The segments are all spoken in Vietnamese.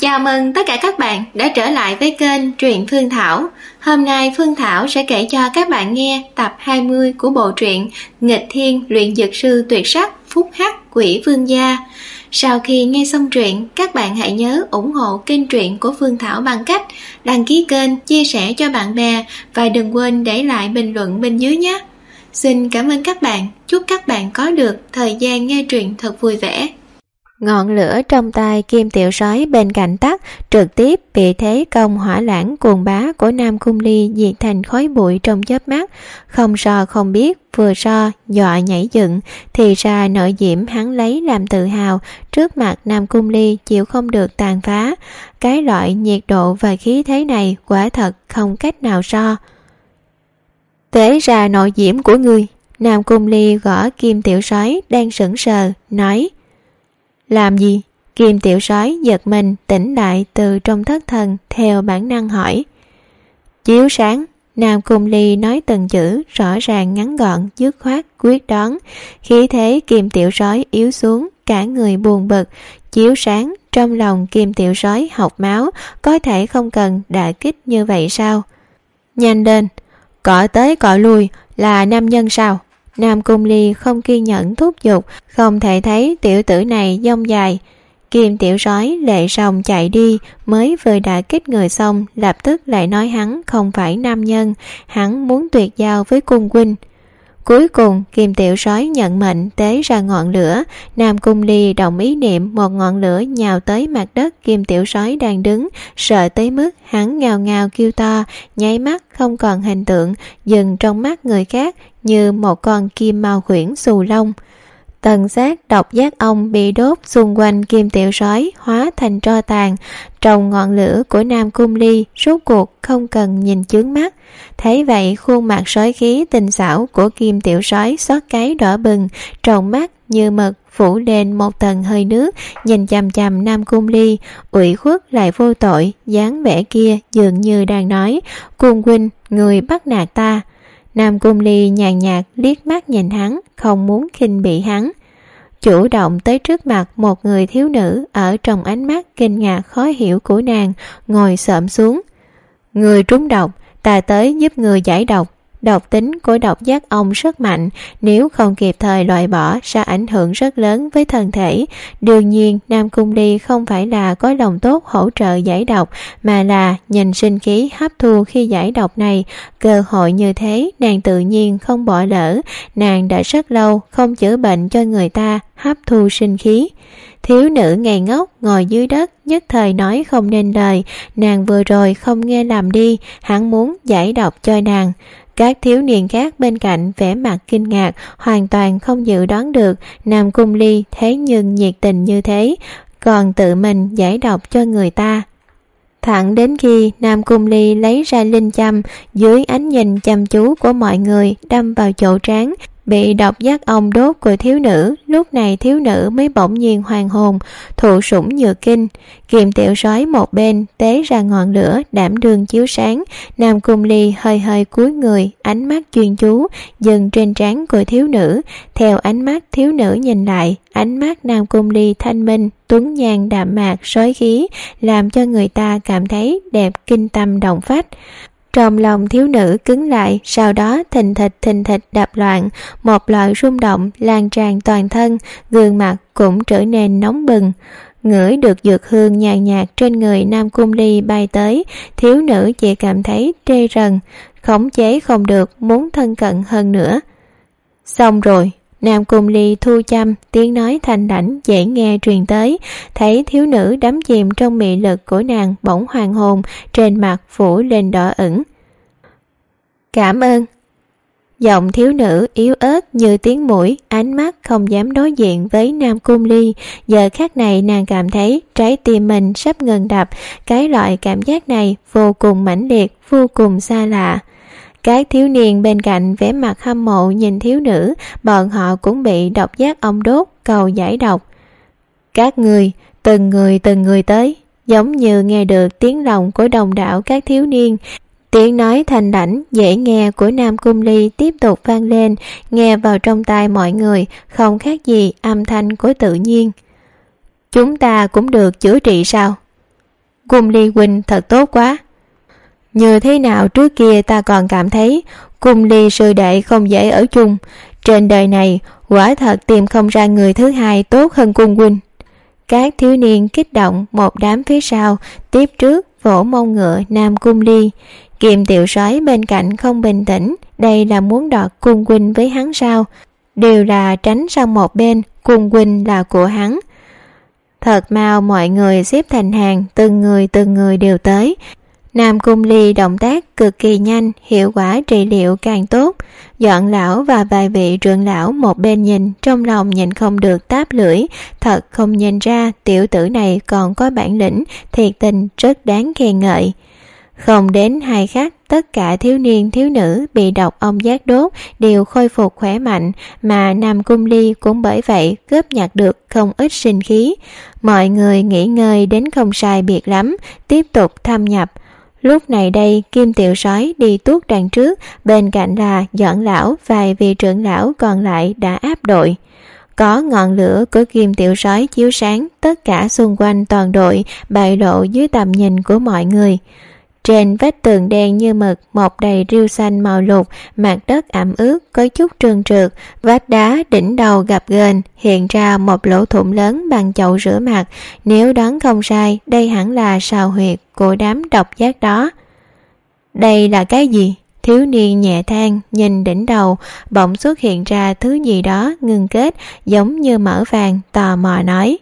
Chào mừng tất cả các bạn đã trở lại với kênh Truyện Phương Thảo. Hôm nay Phương Thảo sẽ kể cho các bạn nghe tập 20 của bộ truyện Nghịch Thiên Luyện Dược Sư Tuyệt Sắc Phúc Hắc Quỷ Vương Gia. Sau khi nghe xong truyện, các bạn hãy nhớ ủng hộ kênh truyện của Phương Thảo bằng cách đăng ký kênh, chia sẻ cho bạn bè và đừng quên để lại bình luận bên dưới nhé. Xin cảm ơn các bạn, chúc các bạn có được thời gian nghe truyện thật vui vẻ. Ngọn lửa trong tay Kim Tiểu Sói bên cạnh tắt, trực tiếp bị thế công hỏa lãng cuồng bá của Nam Cung Ly diệt thành khói bụi trong chớp mắt. Không so không biết, vừa so dọa nhảy dựng, thì ra nội diễm hắn lấy làm tự hào, trước mặt Nam Cung Ly chịu không được tàn phá. Cái loại nhiệt độ và khí thế này quả thật không cách nào so. Tế ra nội diễm của ngươi. Nam Cung Ly gõ Kim Tiểu Sói đang sững sờ, nói: Làm gì? Kim Tiểu Sói giật mình tỉnh lại từ trong thất thần, theo bản năng hỏi. Chiếu sáng. Nam Cung Ly nói từng chữ rõ ràng ngắn gọn, dứt khoát quyết đoán. Khí thế Kim Tiểu Sói yếu xuống, cả người buồn bực. Chiếu sáng. Trong lòng Kim Tiểu Sói học máu, có thể không cần đả kích như vậy sao? Nhanh lên. Cọ tới cọ lui là nam nhân sao? Nam Cung Ly không kiên nhẫn thúc giục, không thể thấy tiểu tử này dông dài. Kim Tiểu Sói lệ sòng chạy đi, mới vừa đả kích người xong, lập tức lại nói hắn không phải nam nhân, hắn muốn tuyệt giao với cung huynh. Cuối cùng Kim Tiểu Sói nhận mệnh tế ra ngọn lửa. Nam Cung Ly đồng ý niệm, một ngọn lửa nhào tới mặt đất Kim Tiểu Sói đang đứng, sợ tới mức hắn ngào ngào kêu to, nháy mắt không còn hình tượng, dừng trong mắt người khác như một con kim mao khuyển xù lông. Tần xác độc giác ong bị đốt xung quanh Kim Tiểu Sói hóa thành tro tàn. Trong ngọn lửa của Nam Cung Ly rốt cuộc không cần nhìn chướng mắt. Thấy vậy khuôn mặt sói khí tinh xảo của Kim Tiểu Sói xót cái đỏ bừng, trong mắt như mực phủ lên một tầng hơi nước, nhìn chằm chằm Nam Cung Ly, ủy khuất lại vô tội, dáng vẻ kia dường như đang nói: Cung huynh, người bắt nạt ta. Nam Cung Ly nhàn nhạt liếc mắt nhìn hắn, không muốn khinh bỉ hắn. Chủ động tới trước mặt một người thiếu nữ, ở trong ánh mắt kinh ngạc khó hiểu của nàng, ngồi xổm xuống. Người trúng độc, ta tới giúp người giải độc. Độc tính của độc giác ong rất mạnh, nếu không kịp thời loại bỏ sẽ ảnh hưởng rất lớn với thân thể. Đương nhiên Nam Cung Ly không phải là có lòng tốt hỗ trợ giải độc, mà là nhìn sinh khí hấp thu khi giải độc này. Cơ hội như thế nàng tự nhiên không bỏ lỡ, nàng đã rất lâu không chữa bệnh cho người ta, hấp thu sinh khí. Thiếu nữ ngây ngốc ngồi dưới đất, nhất thời nói không nên lời. Nàng vừa rồi không nghe lầm đi, hắn muốn giải độc cho nàng. Các thiếu niên khác bên cạnh vẻ mặt kinh ngạc, hoàn toàn không dự đoán được Nam Cung Ly thế nhưng nhiệt tình như thế, còn tự mình giải độc cho người ta. Thẳng đến khi Nam Cung Ly lấy ra linh châm, dưới ánh nhìn chăm chú của mọi người đâm vào chỗ trán bị độc giác ong đốt của thiếu nữ, lúc này thiếu nữ mới bỗng nhiên hoàn hồn, thụ sủng nhược kinh. Kim Tiểu Sói một bên tế ra ngọn lửa đảm đương chiếu sáng. Nam Cung Ly hơi hơi cúi người, ánh mắt chuyên chú dừng trên trán của thiếu nữ. Theo ánh mắt thiếu nữ nhìn lại, ánh mắt Nam Cung Ly thanh minh, tuấn nhàn đạm mạc, sói khí, làm cho người ta cảm thấy đẹp kinh tâm động phách. Trong lòng thiếu nữ cứng lại, sau đó thình thịch đập loạn, một loại rung động lan tràn toàn thân, gương mặt cũng trở nên nóng bừng. Ngửi được dược hương nhàn nhạt trên người Nam Cung Ly bay tới, thiếu nữ chỉ cảm thấy tê rần, khống chế không được, muốn thân cận hơn nữa. Xong rồi. Nam Cung Ly thu châm, tiếng nói thanh lãnh dễ nghe truyền tới, thấy thiếu nữ đắm chìm trong mị lực của nàng bỗng hoàn hồn, trên mặt phủ lên đỏ ửng. Cảm ơn. Giọng thiếu nữ yếu ớt như tiếng muỗi, ánh mắt không dám đối diện với Nam Cung Ly. Giờ khắc này nàng cảm thấy trái tim mình sắp ngừng đập, cái loại cảm giác này vô cùng mãnh liệt, vô cùng xa lạ. Các thiếu niên bên cạnh vẻ mặt hâm mộ nhìn thiếu nữ, bọn họ cũng bị độc giác ong đốt, cầu giải độc. Các người, từng người tới, giống như nghe được tiếng lòng của đồng đạo các thiếu niên. Tiếng nói thanh lãnh dễ nghe của Nam Cung Ly tiếp tục vang lên, nghe vào trong tai mọi người không khác gì âm thanh của tự nhiên. Chúng ta cũng được chữa trị sao? Cung Ly huynh thật tốt quá. Như thế nào trước kia ta còn cảm thấy Cung Ly sư đệ không dễ ở chung, trên đời này quả thật tìm không ra người thứ hai tốt hơn Cung huynh. Các thiếu niên kích động một đám phía sau, tiếp trước vỗ mông ngựa Nam Cung Ly. Kim Tiểu Soái bên cạnh không bình tĩnh, đây là muốn đoạt Cung huynh với hắn sao? Đều là tránh sang một bên, Cung huynh là của hắn. Thật mau mọi người xếp thành hàng, từng người đều tới. Nam Cung Ly động tác cực kỳ nhanh, hiệu quả trị liệu càng tốt. Dọn lão và vài vị trưởng lão một bên nhìn, trong lòng nhìn không được táp lưỡi. Thật không nhìn ra tiểu tử này còn có bản lĩnh, thiệt tình rất đáng khen ngợi. Không đến 2 khắc, tất cả thiếu niên thiếu nữ bị độc ong giác đốt đều khôi phục khỏe mạnh, mà Nam Cung Ly cũng bởi vậy góp nhặt được không ít sinh khí. Mọi người nghỉ ngơi đến không sai biệt lắm, tiếp tục thâm nhập. Lúc này đây Kim Tiểu Soái đi tuốt đằng trước, bên cạnh là Doãn lão, vài vị trưởng lão còn lại đã áp đội. Có ngọn lửa của Kim Tiểu Soái chiếu sáng tất cả xung quanh toàn đội, bại lộ dưới tầm nhìn của mọi người. Trên vách tường đen như mực mọc đầy rêu xanh màu lục, mặt đất ẩm ướt có chút trơn trượt, vách đá đỉnh đầu gập ghềnh hiện ra một lỗ thủng lớn bằng chậu rửa mặt. Nếu đoán không sai, đây hẳn là sào huyệt của đám độc giác đó. Đây là cái gì? Thiếu niên nhẹ than, nhìn đỉnh đầu bỗng xuất hiện ra thứ gì đó ngưng kết giống như mỡ vàng, tò mò nói: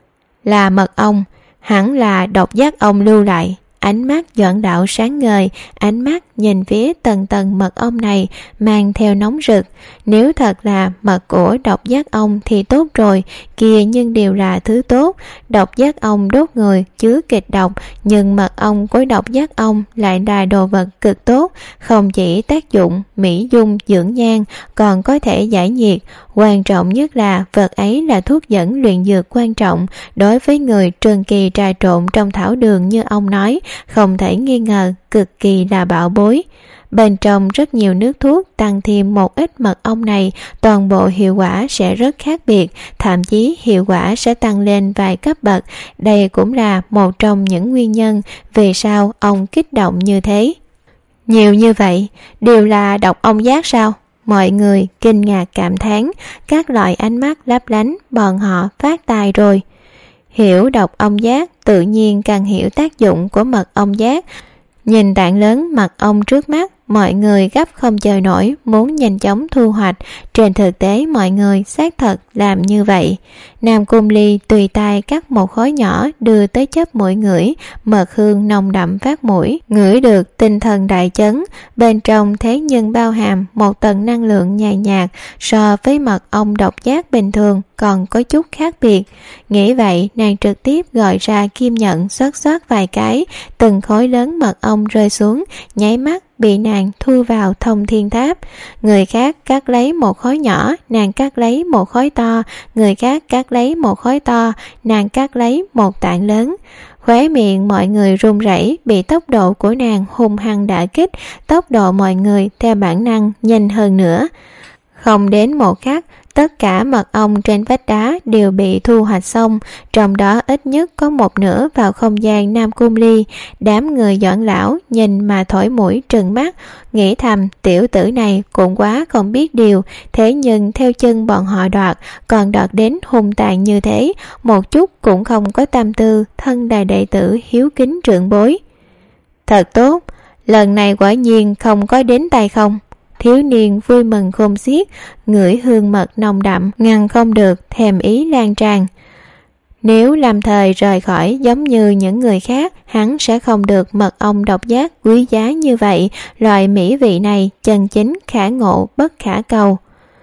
là mật ong, hẳn là độc giác ong lưu lại. Ánh mắt Doãn đạo sáng ngời, ánh mắt nhìn phía tầng tầng mật ong này mang theo nóng rực. Nếu thật là mật của độc giác ong thì tốt rồi, kia nhưng đều là thứ tốt. Độc giác ong đốt người chứa kịch độc, nhưng mật ong của độc giác ong lại là đồ vật cực tốt, không chỉ tác dụng mỹ dung dưỡng nhan, còn có thể giải nhiệt. Quan trọng nhất là vật ấy là thuốc dẫn luyện dược quan trọng, đối với người trường kỳ trà trộn trong thảo đường như ông nói, không thể nghi ngờ, cực kỳ là bảo bối. Bên trong rất nhiều nước thuốc, tăng thêm một ít mật ong này, toàn bộ hiệu quả sẽ rất khác biệt, thậm chí hiệu quả sẽ tăng lên vài cấp bậc. Đây cũng là một trong những nguyên nhân vì sao ông kích động như thế. Nhiều như vậy, đều là độc ong giác sao? Mọi người kinh ngạc cảm thán, các loại ánh mắt lấp lánh, bọn họ phát tài rồi. Hiểu độc ong giác, tự nhiên càng hiểu tác dụng của mật ong giác. Nhìn tảng lớn mật ong trước mắt, mọi người gấp không chờ nổi, muốn nhanh chóng thu hoạch. Trên thực tế mọi người xác thật làm như vậy. Nam Cung Ly tùy tay cắt một khối nhỏ đưa tới chớp mũi ngửi, mật hương nồng đậm phát mũi, ngửi được tinh thần đại chấn. Bên trong thế nhưng bao hàm một tầng năng lượng nhàn nhạt, so với mật ong độc giác bình thường còn có chút khác biệt. Nghĩ vậy, nàng trực tiếp gọi ra kim nhận xoát vài cái, từng khối lớn mật ong rơi xuống, nháy mắt bị nàng thu vào Thông Thiên Tháp. Người khác cắt lấy một khối nhỏ, nàng cắt lấy một khối to, người khác cắt lấy một khối to, nàng cắt lấy một tảng lớn. Khóe miệng mọi người run rẩy, bị tốc độ của nàng hung hăng đả kích, tốc độ mọi người theo bản năng nhanh hơn nữa. Không đến một khắc, tất cả mật ong trên vách đá đều bị thu hoạch xong, trong đó ít nhất có một nửa vào không gian Nam Cung Ly. Đám người Doãn lão nhìn mà thổi mũi trừng mắt, nghĩ thầm tiểu tử này cũng quá không biết điều, thế nhưng theo chân bọn họ đoạt, còn đoạt đến hung tàn như thế, một chút cũng không có tâm tư thân là đệ tử hiếu kính trưởng bối. Thật tốt, lần này quả nhiên không có đến tay không. Thiếu niên vui mừng khôn xiết, ngửi hương mật nồng đậm, ngăn không được thèm ý lan tràn. Nếu làm thời rời khỏi giống như những người khác, hắn sẽ không được mật ong độc giác quý giá như vậy. Loại mỹ vị này chân chính khả ngộ bất khả cầu.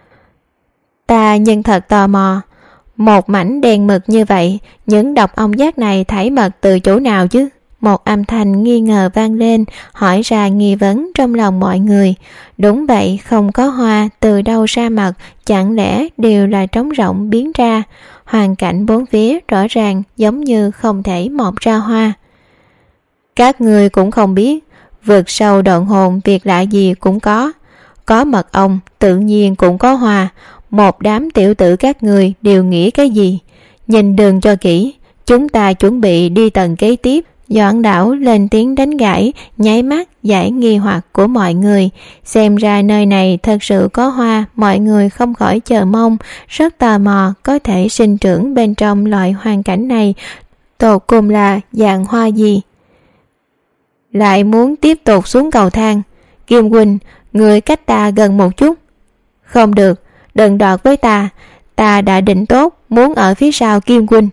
Ta nhân thật tò mò, một mảnh đen mực như vậy, những độc ong giác này thải mật từ chỗ nào chứ? Một âm thanh nghi ngờ vang lên, hỏi ra nghi vấn trong lòng mọi người. Đúng vậy, không có hoa, từ đâu ra mật, chẳng lẽ đều là trống rỗng biến ra? Hoàn cảnh bốn phía rõ ràng giống như không thể mọc ra hoa. Các người cũng không biết, vượt sâu đoạn hồn việc lạ gì cũng có mật ong, tự nhiên cũng có hoa. Một đám tiểu tử các người đều nghĩ cái gì? Nhìn đường cho kỹ, chúng ta chuẩn bị đi tầng kế tiếp, Doãn Đảo lên tiếng đánh gãy, nháy mắt giải nghi hoặc của mọi người. Xem ra nơi này thật sự có hoa, mọi người không khỏi chờ mong, rất tò mò có thể sinh trưởng bên trong loại hoàn cảnh này tột cùng là dạng hoa gì. Lại muốn tiếp tục xuống cầu thang. Kim huynh, người cách ta gần một chút. Không được, đừng đọt với ta đã định tốt muốn ở phía sau Kim huynh.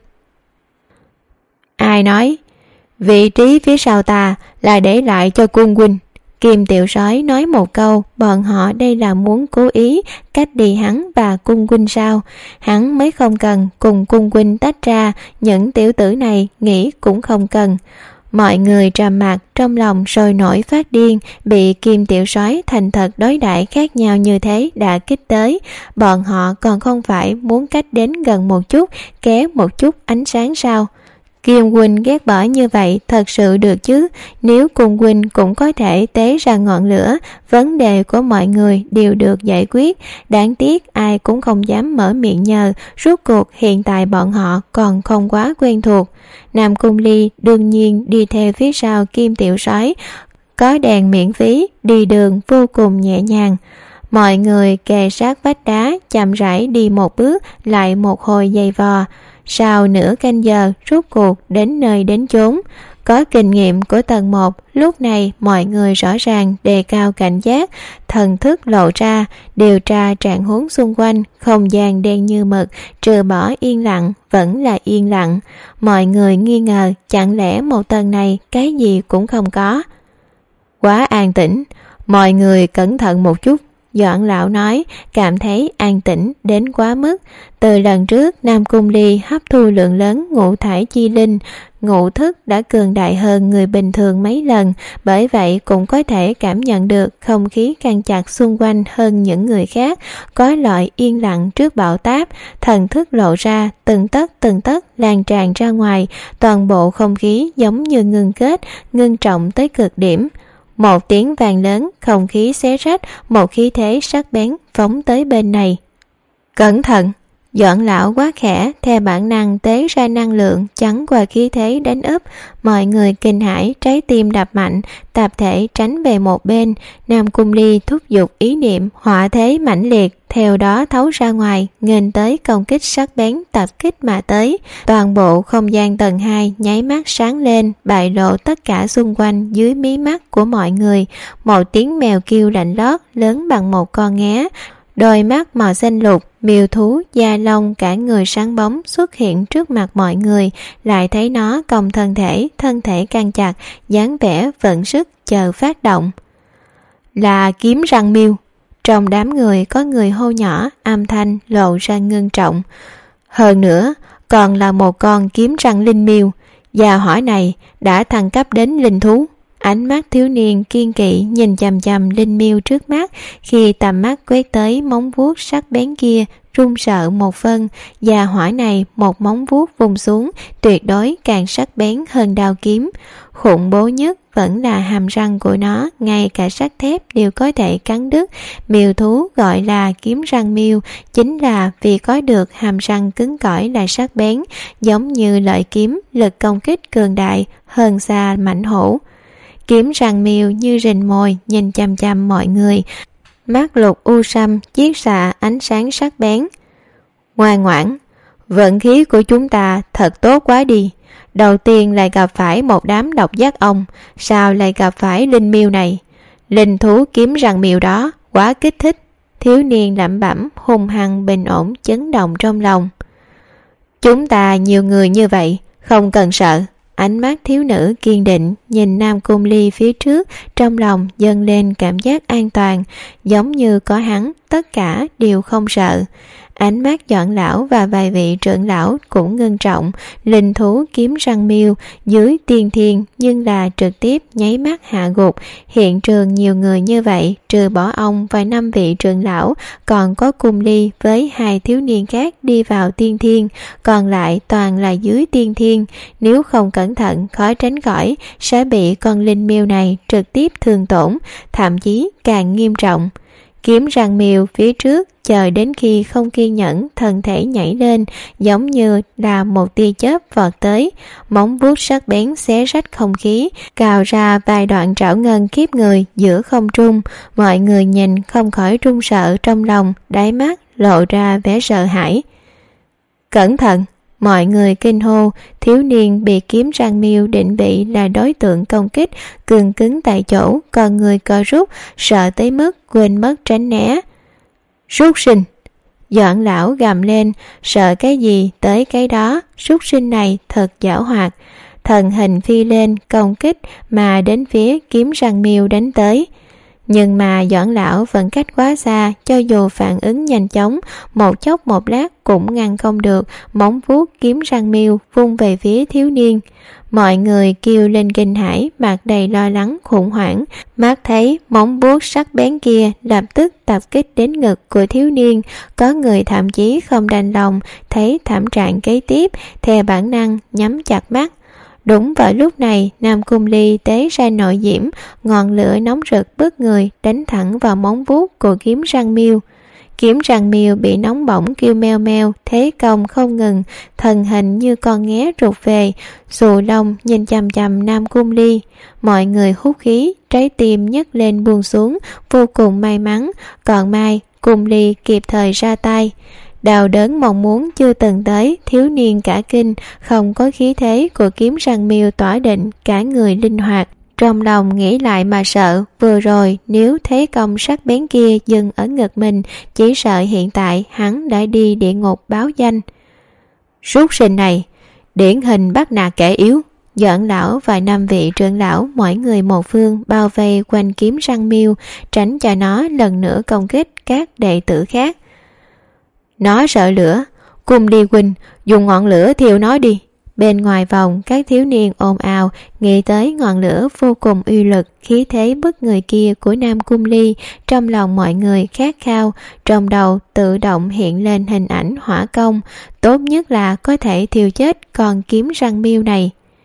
Ai nói? Vị trí phía sau ta là để lại cho Cung huynh. Kim Tiểu Sói nói một câu, bọn họ đây là muốn cố ý cách đi hắn và Cung huynh sao? Hắn mới không cần cùng Cung huynh tách ra, những tiểu tử này nghĩ cũng không cần. Mọi người trầm mặc, trong lòng sôi nổi phát điên, bị Kim Tiểu Sói thành thật đối đãi khác nhau như thế đã kích tới. Bọn họ còn không phải muốn cách đến gần một chút, kéo một chút ánh sáng sao? Kim huynh ghét bỏ như vậy thật sự được chứ? Nếu Cung huynh cũng có thể tế ra ngọn lửa, vấn đề của mọi người đều được giải quyết. Đáng tiếc ai cũng không dám mở miệng nhờ, rốt cuộc hiện tại bọn họ còn không quá quen thuộc. Nam Cung Ly đương nhiên đi theo phía sau Kim Tiểu Sói, có đèn miễn phí, đi đường vô cùng nhẹ nhàng. Mọi người kề sát vách đá, chậm rãi đi một bước, lại một hồi giày vò. Sau nửa canh giờ, rốt cuộc đến nơi đến chốn. Có kinh nghiệm của tầng 1, lúc này mọi người rõ ràng đề cao cảnh giác, thần thức lộ ra, điều tra trạng huống xung quanh. Không gian đen như mực, trừ bỏ yên lặng, vẫn là yên lặng. Mọi người nghi ngờ, chẳng lẽ một tầng này cái gì cũng không có? Quá an tĩnh, mọi người cẩn thận một chút. Doãn lão nói, cảm thấy an tĩnh đến quá mức. Từ lần trước Nam Cung Ly hấp thu lượng lớn ngũ thải chi linh, ngũ thức đã cường đại hơn người bình thường mấy lần, bởi vậy cũng có thể cảm nhận được không khí căng chặt xung quanh hơn những người khác. Có loại yên lặng trước bão táp, thần thức lộ ra, từng tấc lan tràn ra ngoài, toàn bộ không khí giống như ngưng kết, ngưng trọng tới cực điểm. Một tiếng vang lớn, không khí xé rách, một khí thế sắc bén phóng tới bên này. Cẩn thận! Doãn lão quá khẽ, theo bản năng tế ra năng lượng chắn qua khí thế đánh úp. Mọi người kinh hãi, trái tim đập mạnh, tập thể tránh về một bên. Nam Cung Ly thúc giục ý niệm, hỏa thế mãnh liệt, theo đó thấu ra ngoài, nghênh tới công kích sắc bén tập kích mà tới. Toàn bộ không gian tầng 2 nháy mắt sáng lên, bại lộ tất cả xung quanh dưới mí mắt của mọi người. Một tiếng mèo kêu lạnh lót, lớn bằng một con nghé. Đôi mắt màu xanh lục, miêu thú, da lông cả người sáng bóng xuất hiện trước mặt mọi người, lại thấy nó còng thân thể căng chặt, dáng vẻ vận sức chờ phát động. Là kiếm răng miêu. Trong đám người có người hô nhỏ, âm thanh lộ ra ngưng trọng. Hơn nữa, còn là một con kiếm răng linh miêu. Gia hỏa này đã thăng cấp đến linh thú. Ánh mắt thiếu niên kiên kỵ nhìn chằm chằm linh miêu trước mắt, khi tầm mắt quét tới móng vuốt sắc bén kia, run sợ một phân. Gia hỏa này một móng vuốt vùng xuống, tuyệt đối càng sắc bén hơn đao kiếm. Khủng bố nhất vẫn là hàm răng của nó, ngay cả sắt thép đều có thể cắn đứt. Miêu thú gọi là kiếm răng miêu chính là vì có được hàm răng cứng cỏi lại sắc bén, giống như lợi kiếm, lực công kích cường đại hơn xa mãnh hổ. Kiếm răng miêu như rình mồi nhìn chằm chằm mọi người, mắt lục u sâm chiết xạ ánh sáng sắc bén. Ngoan ngoãn, vận khí của chúng ta thật tốt quá đi. Đầu tiên lại gặp phải một đám độc giác ong, sao lại gặp phải linh miêu này? Linh thú kiếm răng miêu đó quá kích thích. Thiếu niên lẩm bẩm, hung hăng bình ổn chấn động trong lòng. Chúng ta nhiều người như vậy, không cần sợ. Ánh mắt thiếu nữ kiên định nhìn Nam Cung Ly phía trước, trong lòng dâng lên cảm giác an toàn, giống như có hắn, tất cả đều không sợ. Ánh mắt Doãn lão và vài vị trưởng lão cũng ngưng trọng. Linh thú kiếm răng miêu dưới tiên thiên, nhưng là trực tiếp nháy mắt hạ gục. Hiện trường nhiều người như vậy, trừ bỏ ông và 5 vị trưởng lão, còn có Cung Ly với 2 thiếu niên khác đi vào tiên thiên, còn lại toàn là dưới tiên thiên. Nếu không cẩn thận, khó tránh khỏi sẽ bị con linh miêu này trực tiếp thương tổn, thậm chí càng nghiêm trọng. Kiếm răng miêu phía trước chờ đến khi không kiên nhẫn, thân thể nhảy lên giống như là một tia chớp vọt tới, móng vuốt sắc bén xé rách không khí, cào ra vài đoạn trảo ngân khiếp người giữa không trung. Mọi người nhìn không khỏi run sợ trong lòng, đáy mắt lộ ra vẻ sợ hãi. Cẩn thận! Mọi người kinh hô. Thiếu niên bị kiếm răng miêu định vị là đối tượng công kích, cứng cứng tại chỗ, con người co rút, sợ tới mức quên mất tránh né. Súc sinh! Doãn lão gầm lên, sợ cái gì tới cái đó, súc sinh này thật giảo hoạt. Thần hình phi lên công kích mà đến phía kiếm răng miêu đánh tới. Nhưng mà Doãn lão vẫn cách quá xa, cho dù phản ứng nhanh chóng, một chốc một lát cũng ngăn không được, móng vuốt kiếm răng miêu vung về phía thiếu niên. Mọi người kêu lên kinh hãi, mặt đầy lo lắng khủng hoảng, mắt thấy móng vuốt sắc bén kia lập tức tập kích đến ngực của thiếu niên. Có người thậm chí không đành lòng thấy thảm trạng kế tiếp, theo bản năng nhắm chặt mắt. Đúng vào lúc này, Nam Cung Ly tế ra nội diễm, ngọn lửa nóng rực bức người đánh thẳng vào móng vuốt của kiếm răng miêu. Kiếm răng miêu bị nóng bỏng kêu meo meo, thế công không ngừng, thần hình như con nghé rụt về, xù lông nhìn chằm chằm Nam Cung Ly. Mọi người hút khí, trái tim nhấc lên buông xuống, vô cùng may mắn, còn may Cung Ly kịp thời ra tay. Đau đớn mong muốn chưa từng tới, thiếu niên cả kinh, không có khí thế của kiếm răng miêu tỏa định, cả người linh hoạt. Trong lòng nghĩ lại mà sợ, vừa rồi nếu thế công sắc bén kia dừng ở ngực mình, chỉ sợ hiện tại hắn đã đi địa ngục báo danh. Súc sinh này, điển hình bắt nạt kẻ yếu. Doãn lão và 5 vị trưởng lão mỗi người một phương bao vây quanh kiếm răng miêu, tránh cho nó lần nữa công kích các đệ tử khác. Nó sợ lửa, cùng đi huynh, dùng ngọn lửa thiêu nó đi. Bên ngoài vòng, các thiếu niên ồn ào nghĩ tới ngọn lửa vô cùng uy lực, khí thế bức người kia của Nam Cung Ly. Trong lòng mọi người khát khao, trong đầu tự động hiện lên hình ảnh hỏa công, tốt nhất là có thể thiêu chết con kiếm răng miêu này.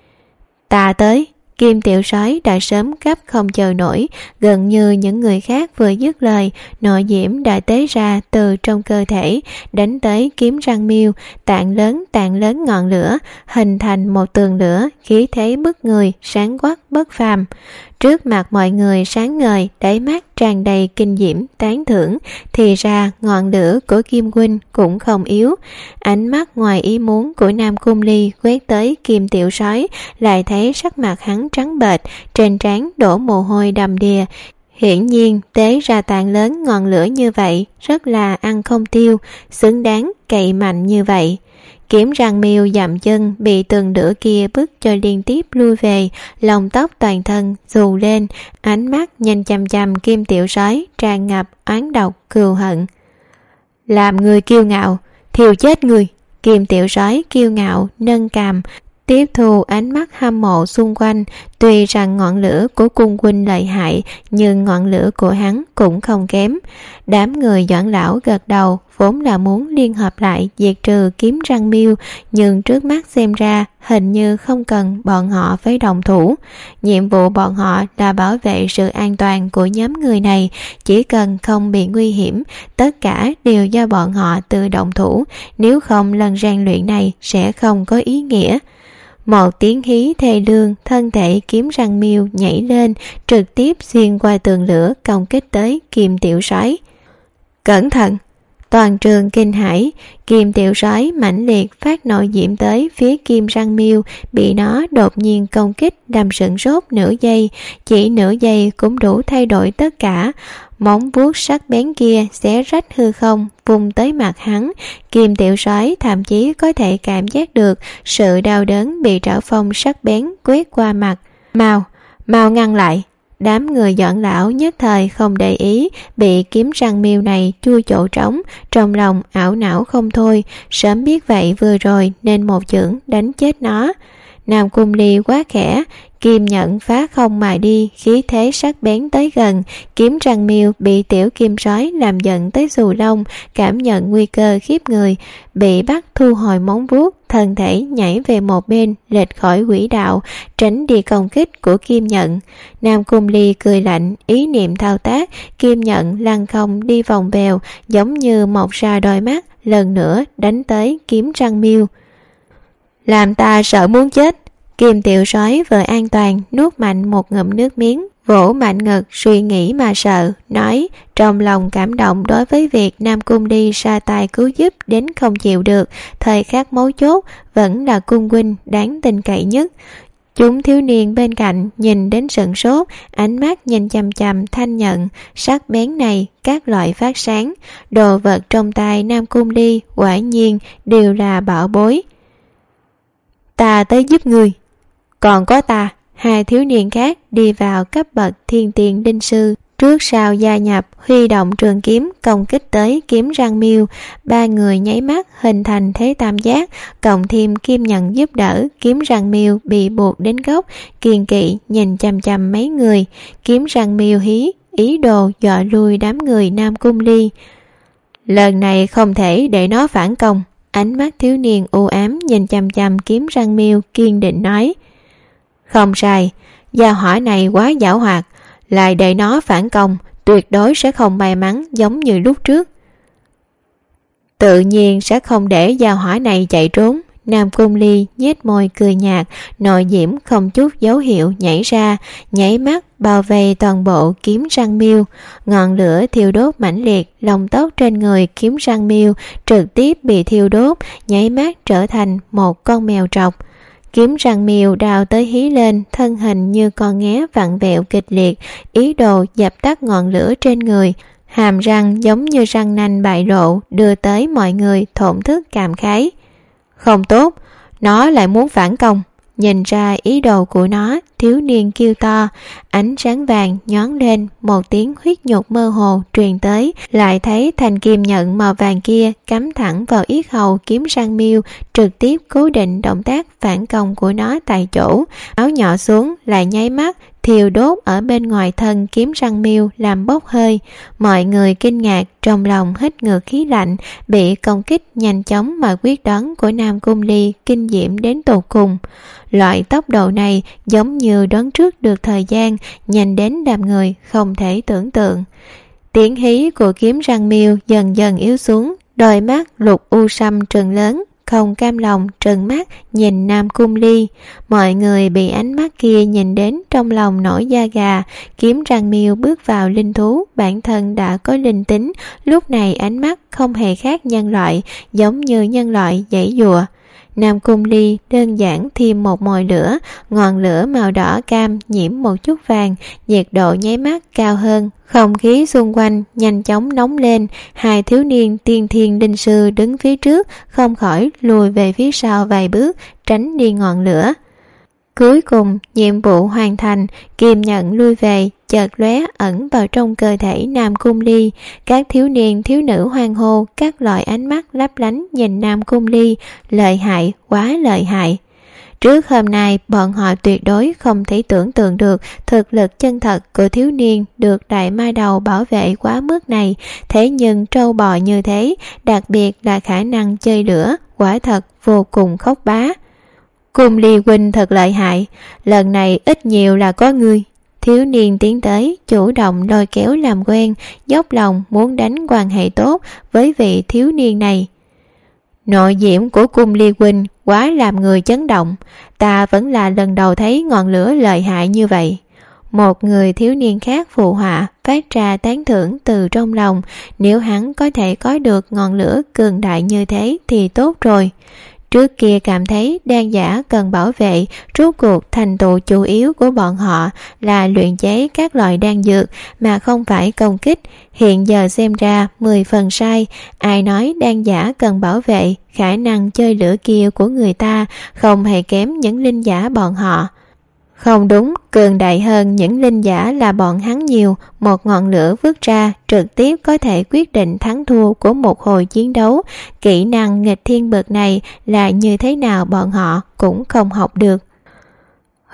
Ta tới! Kim tiểu sói đã sớm gấp không chờ nổi, gần như những người khác vừa dứt lời, nội diễm đã tế ra từ trong cơ thể, đánh tới kiếm răng miêu, tạng lớn ngọn lửa, hình thành một tường lửa, khí thế bức người, sáng quắc bất phàm. Trước mặt mọi người sáng ngời, đáy mắt tràn đầy kinh diễm, tán thưởng, thì ra ngọn lửa của Kim huynh cũng không yếu. Ánh mắt ngoài ý muốn của Nam Cung Ly quét tới Kim tiểu sói, lại thấy sắc mặt hắn trắng bệch, trên trán đổ mồ hôi đầm đìa. Hiển nhiên tế ra tạng lớn ngọn lửa như vậy rất là ăn không tiêu, xứng đáng cậy mạnh như vậy. Kiếm răng miêu dậm chân, bị tường lửa kia bức cho liên tiếp lui về, lông tóc toàn thân xù lên, ánh mắt nhìn chằm chằm Kim tiểu sói tràn ngập oán độc cừu hận. Làm người kiêu ngạo, thiêu chết người! Kim tiểu sói kiêu ngạo nâng cằm, tiếp thu ánh mắt hâm mộ xung quanh. Tuy rằng ngọn lửa của Cung huynh lợi hại, nhưng ngọn lửa của hắn cũng không kém. Đám người Doãn lão gật đầu, vốn là muốn liên hợp lại diệt trừ kiếm răng miêu, nhưng trước mắt xem ra hình như không cần bọn họ phải đồng thủ. Nhiệm vụ bọn họ là bảo vệ sự an toàn của nhóm người này, chỉ cần không bị nguy hiểm, tất cả đều do bọn họ tự động thủ, nếu không lần rèn luyện này sẽ không có ý nghĩa. Một tiếng hí thê lương, thân thể kiếm răng miêu nhảy lên, trực tiếp xuyên qua tường lửa công kích tới Kim tiểu sói. Cẩn thận! Toàn trường kinh hãi, Kim tiểu sói mãnh liệt phát nội diễm tới phía kim răng miêu, bị nó đột nhiên công kích làm sửng sốt nửa giây, chỉ nửa giây cũng đủ thay đổi tất cả. Móng vuốt sắc bén kia xé rách hư không, vung tới mặt hắn. Kim tiểu sói thậm chí có thể cảm giác được sự đau đớn bị trảo phong sắc bén quét qua mặt. Mau ngăn lại! Đám người Doãn lão nhất thời không để ý, bị kiếm răng miêu này chui chỗ trống, trong lòng ảo não không thôi, sớm biết vậy vừa rồi nên một chưởng đánh chết nó. Nam Cung Ly quá khẽ, Kim nhận phá không mà đi, khí thế sắc bén tới gần. Kiếm răng miêu bị tiểu kim sói làm giận tới xù lông, cảm nhận nguy cơ khiếp người, bị bắt thu hồi móng vuốt, thân thể nhảy về một bên, lệch khỏi quỹ đạo, tránh đi công kích của Kim nhận. Nam Cung Ly cười lạnh, ý niệm thao tác, Kim nhận lăn không đi vòng vèo, giống như mọc ra đôi mắt, lần nữa đánh tới kiếm răng miêu. Làm ta sợ muốn chết. Kim tiểu sói vừa an toàn nuốt mạnh một ngụm nước miếng, vỗ mạnh ngực, suy nghĩ mà sợ, nói trong lòng cảm động đối với việc Nam Cung Ly ra tay cứu giúp đến không chịu được, thời khắc mấu chốt vẫn là cung huynh đáng tin cậy nhất. Chúng thiếu niên bên cạnh nhìn đến sửng sốt, ánh mắt nhìn chằm chằm thanh nhận sắc bén này, các loại phát sáng. Đồ vật trong tay Nam Cung Ly quả nhiên đều là bảo bối. Ta tới giúp ngươi. Còn có ta. Hai thiếu niên khác đi vào cấp bậc thiên tiên đinh sư, trước sau gia nhập, huy động trường kiếm công kích tới kiếm răng miêu. Ba người nháy mắt hình thành thế tam giác, cộng thêm Kim nhận giúp đỡ, kiếm răng miêu bị buộc đến gốc, kiên kỵ nhìn chằm chằm mấy người. Kiếm răng miêu hí ý đồ dọa lui đám người Nam Cung Ly. Lần này không thể để nó phản công. Ánh mắt thiếu niên u ám nhìn chằm chằm kiếm răng miêu, kiên định nói. Không sai, gia hỏa này quá giảo hoạt, lại để nó phản công, tuyệt đối sẽ không may mắn giống như lúc trước. Tự nhiên sẽ không để gia hỏa này chạy trốn. Nam Cung Ly nhếch môi cười nhạt, nội diễm không chút dấu hiệu nhảy ra, nháy mắt bao vây toàn bộ kiếm răng miêu. Ngọn lửa thiêu đốt mãnh liệt, lông tóc trên người kiếm răng miêu trực tiếp bị thiêu đốt, nháy mắt trở thành một con mèo trọc. Kiếm răng miêu đào tới hí lên, thân hình như con nghé vặn vẹo kịch liệt, ý đồ dập tắt ngọn lửa trên người. Hàm răng giống như răng nanh bại lộ, đưa tới mọi người thổn thức cảm khái. Không tốt, nó lại muốn phản công. Nhìn ra ý đồ của nó, thiếu niên kêu to, ánh sáng vàng nhón lên, một tiếng huyết nhục mơ hồ truyền tới, lại thấy thanh kim nhận màu vàng kia cắm thẳng vào yết hầu kiếm răng miêu, trực tiếp cố định động tác phản công của nó tại chỗ. Áo nhỏ xuống, lại nháy mắt thiêu đốt ở bên ngoài thân kiếm răng miêu làm bốc hơi. Mọi người kinh ngạc, trong lòng hít ngược khí lạnh, bị công kích nhanh chóng mà quyết đoán của Nam Cung Ly kinh diễm đến tột cùng. Loại tốc độ này giống như đoán trước được thời gian, nhanh đến đám người không thể tưởng tượng. Tiếng hí của kiếm răng miêu dần dần yếu xuống, đôi mắt lục u sâm trừng lớn, không cam lòng trừng mắt nhìn Nam Cung Ly. Mọi người bị ánh mắt kia nhìn đến trong lòng nổi da gà. Kiếm răng miêu bước vào linh thú, bản thân đã có linh tính, lúc này ánh mắt không hề khác nhân loại, giống như nhân loại giãy giụa. Nam Cung Ly đơn giản thêm một mồi lửa, ngọn lửa màu đỏ cam nhiễm một chút vàng, nhiệt độ nháy mắt cao hơn, không khí xung quanh nhanh chóng nóng lên. Hai thiếu niên tiên thiên linh sư đứng phía trước không khỏi lùi về phía sau vài bước, tránh đi ngọn lửa. Cuối cùng nhiệm vụ hoàn thành, Kim nhận lui về, chợt lóe ẩn vào trong cơ thể Nam Cung Ly. Các thiếu niên thiếu nữ hoan hô, các loại ánh mắt lấp lánh nhìn Nam Cung Ly, lợi hại, quá lợi hại. Trước hôm nay bọn họ tuyệt đối không thể tưởng tượng được thực lực chân thật của thiếu niên được Đại Ma Đầu bảo vệ quá mức này, thế nhưng trâu bò như thế, đặc biệt là khả năng chơi lửa, quả thật vô cùng khốc bá. Cung Ly huynh thật lợi hại, lần này ít nhiều là có ngươi. Thiếu niên tiến tới, chủ động lôi kéo làm quen, dốc lòng muốn đánh quan hệ tốt với vị thiếu niên này. Nội diễm của Cung Ly huynh quá làm người chấn động, ta vẫn là lần đầu thấy ngọn lửa lợi hại như vậy. Một người thiếu niên khác phụ họa, phát ra tán thưởng từ trong lòng, nếu hắn có thể có được ngọn lửa cường đại như thế thì tốt rồi. Trước kia cảm thấy đan giả cần bảo vệ, rốt cuộc thành tựu chủ yếu của bọn họ là luyện chế các loại đan dược mà không phải công kích. Hiện giờ xem ra 10 phần sai, ai nói đan giả cần bảo vệ, khả năng chơi lửa kia của người ta không hề kém những linh giả bọn họ. Không đúng, cường đại hơn những linh giả là bọn hắn nhiều, một ngọn lửa vứt ra trực tiếp có thể quyết định thắng thua của một hồi chiến đấu. Kỹ năng nghịch thiên bậc này là như thế nào bọn họ cũng không học được.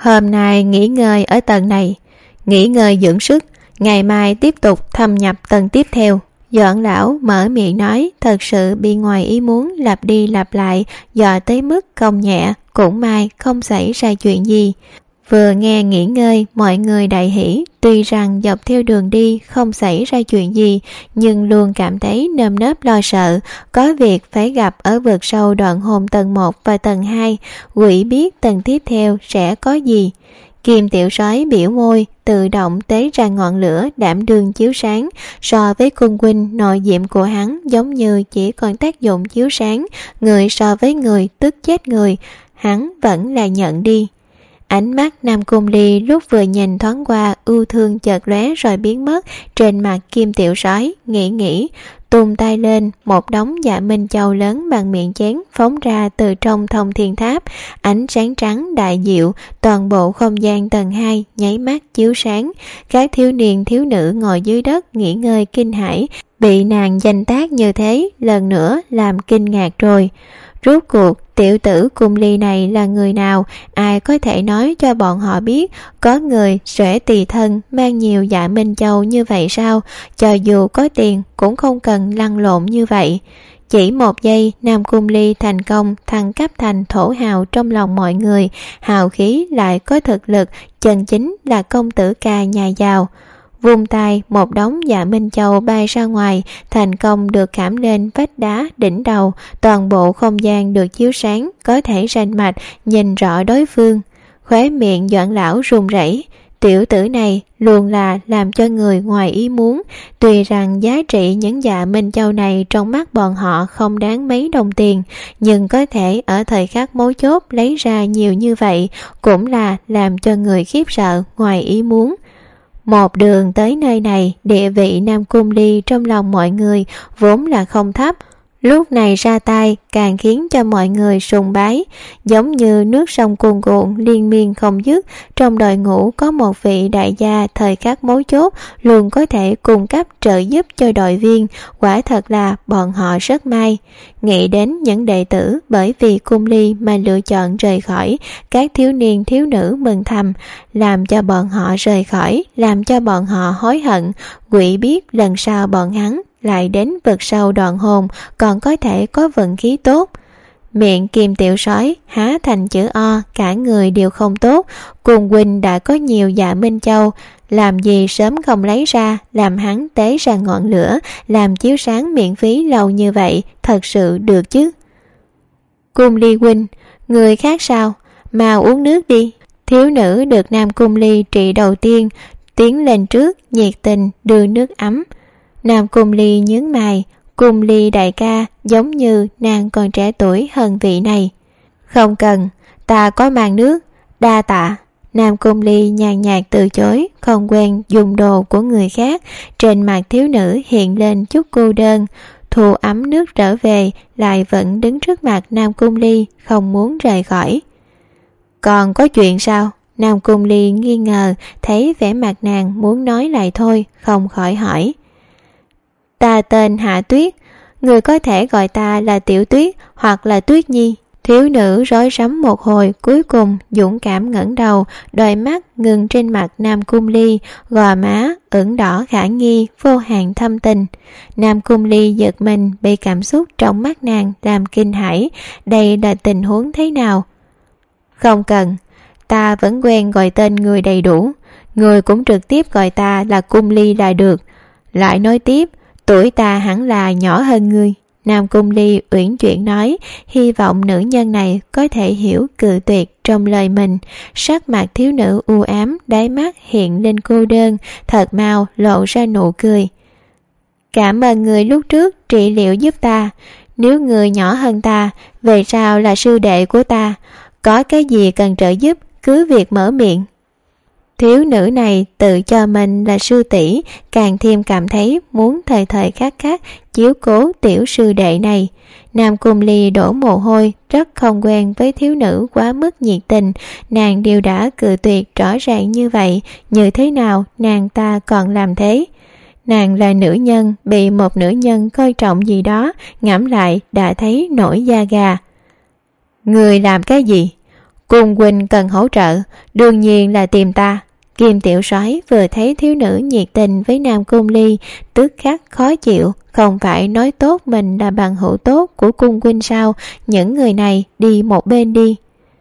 Hôm nay nghỉ ngơi ở tầng này, nghỉ ngơi dưỡng sức, ngày mai tiếp tục thâm nhập tầng tiếp theo. Doãn lão mở miệng nói, thật sự bị ngoài ý muốn lặp đi lặp lại, dò tới mức không nhẹ, cũng may không xảy ra chuyện gì. Vừa nghe nghỉ ngơi, mọi người đại hỉ, tuy rằng dọc theo đường đi không xảy ra chuyện gì, nhưng luôn cảm thấy nơm nớp lo sợ, có việc phải gặp ở vực sâu đoạn hồn tầng 1 và tầng 2, quỷ biết tầng tiếp theo sẽ có gì. Kim tiểu sói biểu môi, tự động tế ra ngọn lửa đảm đương chiếu sáng, so với cung huynh nội diệm của hắn giống như chỉ còn tác dụng chiếu sáng, người so với người tức chết người, hắn vẫn là nhận đi. Ánh mắt Nam Cung Ly lúc vừa nhìn thoáng qua ưu thương chợt lóe rồi biến mất trên mặt Kim tiểu sói, nghĩ, tung tay lên, một đống dạ minh châu lớn bằng miệng chén phóng ra từ trong thông thiên tháp, ánh sáng trắng đại diệu, toàn bộ không gian tầng 2 nháy mắt chiếu sáng. Các thiếu niên thiếu nữ ngồi dưới đất nghỉ ngơi kinh hãi, bị nàng danh tác như thế lần nữa làm kinh ngạc rồi. Rốt cuộc tiểu tử Cung Ly này là người nào, ai có thể nói cho bọn họ biết có người sẽ tùy thân mang nhiều dạ minh châu như vậy sao? Cho dù có tiền cũng không cần lăn lộn như vậy. Chỉ một giây, Nam Cung Ly thành công thăng cấp thành thổ hào trong lòng mọi người, hào khí lại có thực lực, chân chính là công tử ca nhà giàu. Vung tay, một đống dạ minh châu bay ra ngoài, thành công được khảm lên vách đá đỉnh đầu, toàn bộ không gian được chiếu sáng, có thể rành mạch nhìn rõ đối phương. Khóe miệng Doãn lão run rẩy, tiểu tử này luôn là làm cho người ngoài ý muốn. Tuy rằng giá trị những dạ minh châu này trong mắt bọn họ không đáng mấy đồng tiền, nhưng có thể ở thời khắc mấu chốt lấy ra nhiều như vậy cũng là làm cho người khiếp sợ ngoài ý muốn. Một đường tới nơi này, địa vị Nam Cung Ly trong lòng mọi người vốn là không thấp, lúc này ra tay càng khiến cho mọi người sùng bái, giống như nước sông cuồn cuộn liên miên không dứt. Trong đội ngũ có một vị đại gia thời khắc mấu chốt luôn có thể cung cấp trợ giúp cho đội viên, quả thật là bọn họ rất may. Nghĩ đến những đệ tử bởi vì Cung Ly mà lựa chọn rời khỏi, các thiếu niên thiếu nữ mừng thầm, làm cho bọn họ rời khỏi, làm cho bọn họ hối hận. Quỷ biết lần sau bọn hắn lại đến vực sâu đoạn hồn còn có thể có vận khí tốt. Miệng Kim tiểu sói há thành chữ O, cả người đều không tốt. Cùng huynh đã có nhiều dạ minh châu, làm gì sớm không lấy ra, làm hắn tế ra ngọn lửa, làm chiếu sáng miễn phí lâu như vậy, thật sự được chứ. Cung Ly huynh, người khác sao? Mau uống nước đi. Thiếu nữ được Nam Cung Ly trị đầu tiên tiến lên trước, nhiệt tình đưa nước ấm. Nam Cung Ly nhướng mày, Cung Ly đại ca giống như nàng còn trẻ tuổi hơn vị này. Không cần, ta có mang nước, đa tạ. Nam Cung Ly nhàn nhạt từ chối, không quen dùng đồ của người khác. Trên mặt thiếu nữ hiện lên chút cô đơn, thu ấm nước trở về, lại vẫn đứng trước mặt Nam Cung Ly, không muốn rời khỏi. Còn có chuyện sao? Nam Cung Ly nghi ngờ, thấy vẻ mặt nàng muốn nói lại thôi, không khỏi hỏi. Ta tên Hạ Tuyết, người có thể gọi ta là Tiểu Tuyết hoặc là Tuyết Nhi. Thiếu nữ rối rắm một hồi, cuối cùng dũng cảm ngẩng đầu, đôi mắt ngừng trên mặt Nam Cung Ly, gò má ửng đỏ khả nghi, vô hạn thâm tình. Nam Cung Ly giật mình, bị cảm xúc trong mắt nàng làm kinh hãi. Đây là tình huống thế nào? Không cần, ta vẫn quen gọi tên người đầy đủ, người cũng trực tiếp gọi ta là Cung Ly là được. Lại nói tiếp, tuổi ta hẳn là nhỏ hơn ngươi. Nam Cung Ly uyển chuyển nói, hy vọng nữ nhân này có thể hiểu cự tuyệt trong lời mình. Sắc mặt thiếu nữ u ám, đáy mắt hiện lên cô đơn, thật mau lộ ra nụ cười. Cảm ơn người lúc trước trị liệu giúp ta. Nếu người nhỏ hơn ta, về sau là sư đệ của ta, có cái gì cần trợ giúp cứ việc mở miệng. Thiếu nữ này tự cho mình là sư tỷ, càng thêm cảm thấy muốn thời thời khắc khắc chiếu cố tiểu sư đệ này. Nam Cung Ly đổ mồ hôi, rất không quen với thiếu nữ quá mức nhiệt tình. Nàng đều đã cự tuyệt rõ ràng như vậy, như thế nào nàng ta còn làm thế? Nàng là nữ nhân, bị một nữ nhân coi trọng gì đó, ngẫm lại đã thấy nổi da gà. Người làm cái gì? Cung huynh cần hỗ trợ, đương nhiên là tìm ta. Kim tiểu soái vừa thấy thiếu nữ nhiệt tình với Nam Cung Ly, tức khắc khó chịu. Không phải nói tốt mình là bằng hữu tốt của cung huynh sao? Những người này đi một bên đi.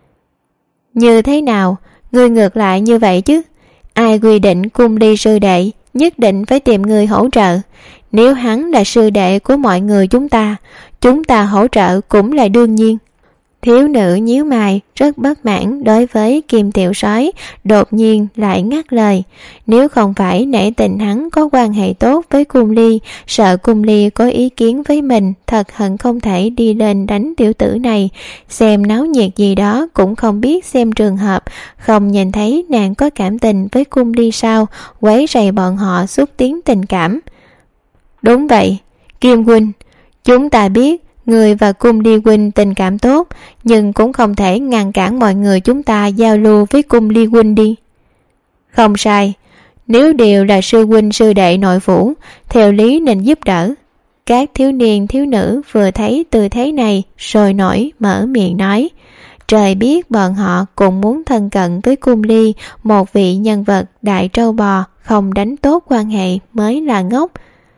Như thế nào? Ngươi ngược lại như vậy chứ? Ai quy định Cung Ly sư đệ nhất định phải tìm người hỗ trợ? Nếu hắn là sư đệ của mọi người chúng ta hỗ trợ cũng là đương nhiên. Thiếu nữ nhíu mày, rất bất mãn đối với Kim tiểu soái, đột nhiên lại ngắt lời. Nếu không phải nể tình hắn có quan hệ tốt với Cung Ly, sợ Cung Ly có ý kiến với mình, thật hận không thể đi lên đánh tiểu tử này. Xem náo nhiệt gì đó cũng không biết xem trường hợp, không nhìn thấy nàng có cảm tình với Cung Ly sao, quấy rầy bọn họ xúc tiến tình cảm. Đúng vậy, Kim huynh, chúng ta biết người và Cung Ly huynh tình cảm tốt, nhưng cũng không thể ngăn cản mọi người chúng ta giao lưu với Cung Ly huynh đi. Không sai, nếu đều là sư huynh sư đệ nội phủ, theo lý nên giúp đỡ. Các thiếu niên thiếu nữ vừa thấy tư thế này sôi nổi mở miệng nói. Trời biết bọn họ cũng muốn thân cận với Cung Ly, một vị nhân vật đại trâu bò, không đánh tốt quan hệ mới là ngốc.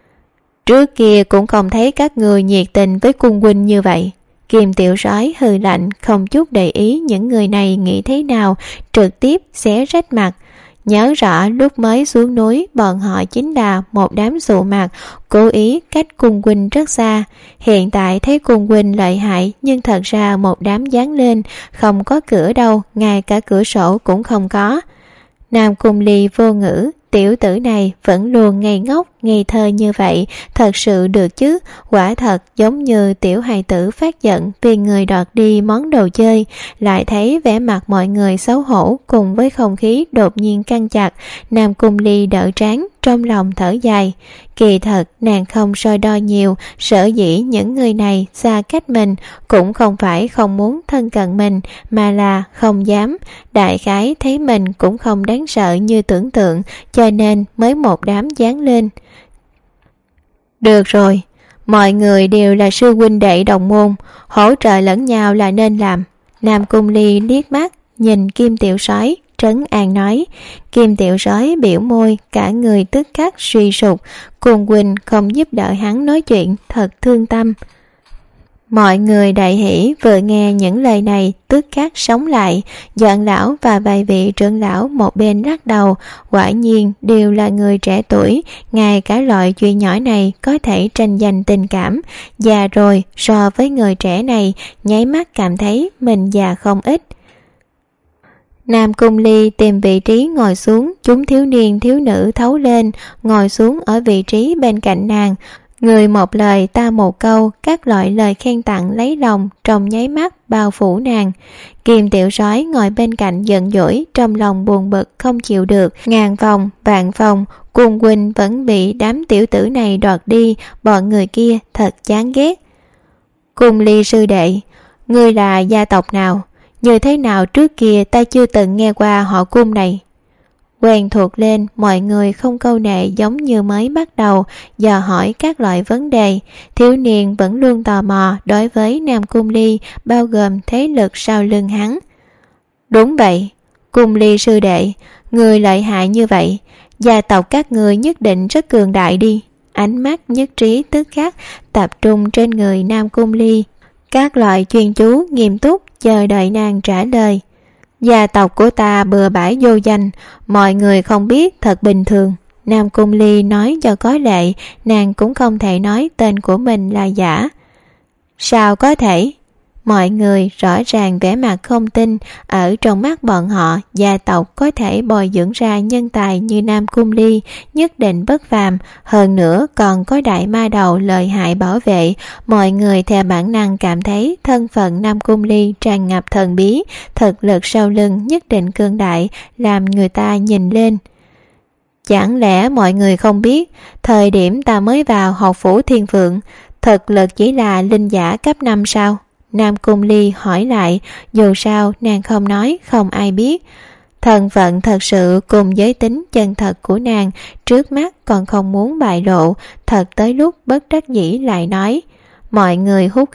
Trước kia cũng không thấy các người nhiệt tình với cung huynh như vậy. Kim tiểu soái hừ lạnh, không chút để ý những người này nghĩ thế nào, trực tiếp xé rách mặt. Nhớ rõ lúc mới xuống núi, bọn họ chính là một đám sụ mặt, cố ý cách cung huynh rất xa. Hiện tại thấy cung huynh lợi hại, nhưng thật ra một đám dán lên, không có cửa đâu, ngay cả cửa sổ cũng không có. Nam Cung Ly vô ngữ, tiểu tử này vẫn luôn ngây ngốc, ngây thơ như vậy, thật sự được chứ? Quả thật giống như tiểu hài tử phát giận vì người đoạt đi món đồ chơi. Lại thấy vẻ mặt mọi người xấu hổ cùng với không khí đột nhiên căng chặt, Nam Cung Ly đỡ trán, trong lòng thở dài. Kỳ thật nàng không so đo nhiều, sở dĩ những người này xa cách mình cũng không phải không muốn thân cận mình, mà là không dám. Đại khái thấy mình cũng không đáng sợ như tưởng tượng, cho nên mới một đám dán lên. Được rồi, mọi người đều là sư huynh đệ đồng môn, hỗ trợ lẫn nhau là nên làm. Nam Cung Ly liếc mắt nhìn Kim tiểu soái, trấn an nói. Kim tiểu soái biểu môi, cả người tức khắc suy sụp. Cung huynh không giúp đỡ hắn nói chuyện, thật thương tâm. Mọi người đại hỉ vừa nghe những lời này tức khắc sống lại. Doãn lão và vài vị trưởng lão một bên lắc đầu, quả nhiên đều là người trẻ tuổi, ngay cả loại chuyện nhỏ này có thể tranh giành tình cảm. Già rồi so với người trẻ này, nháy mắt cảm thấy mình già không ít. Nam Cung Ly tìm vị trí ngồi xuống, chúng thiếu niên thiếu nữ thấu lên, ngồi xuống ở vị trí bên cạnh nàng. Người một lời ta một câu, các loại lời khen tặng lấy lòng trong nháy mắt bao phủ nàng. Kim tiểu soái ngồi bên cạnh giận dỗi, trong lòng buồn bực không chịu được. Ngàn vòng vạn vòng, Cung huynh vẫn bị đám tiểu tử này đoạt đi, bọn người kia thật chán ghét. Cung Ly sư đệ, ngươi là gia tộc nào? Như thế nào trước kia ta chưa từng nghe qua họ Cung này? Quen thuộc lên, mọi người không câu nệ giống như mới bắt đầu, dò hỏi các loại vấn đề. Thiếu niên vẫn luôn tò mò đối với Nam Cung Ly, bao gồm thế lực sau lưng hắn. Đúng vậy, Cung Ly sư đệ, người lợi hại như vậy, gia tộc các người nhất định rất cường đại đi. Ánh mắt nhất trí tức khắc tập trung trên người Nam Cung Ly, các loại chuyên chú nghiêm túc chờ đợi nàng trả lời. Gia tộc của ta bừa bãi vô danh, mọi người không biết thật bình thường. Nam Cung Ly nói cho có lệ, nàng cũng không thể nói tên của mình là giả. Sao có thể? Mọi người rõ ràng vẻ mặt không tin, ở trong mắt bọn họ, gia tộc có thể bồi dưỡng ra nhân tài như Nam Cung Ly nhất định bất phàm, hơn nữa còn có đại ma đầu lợi hại bảo vệ. Mọi người theo bản năng cảm thấy thân phận Nam Cung Ly tràn ngập thần bí, thực lực sau lưng nhất định cường đại, làm người ta nhìn lên. Chẳng lẽ mọi người không biết, thời điểm ta mới vào học phủ Thiên Phượng, thực lực chỉ là linh giả cấp 5 sao? Nam Cung Ly hỏi lại, dù sao nàng không nói không ai biết. Thân phận thật sự cùng giới tính chân thật của nàng trước mắt còn không muốn bại lộ, thật tới lúc bất đắc dĩ lại nói. Mọi người hút khí,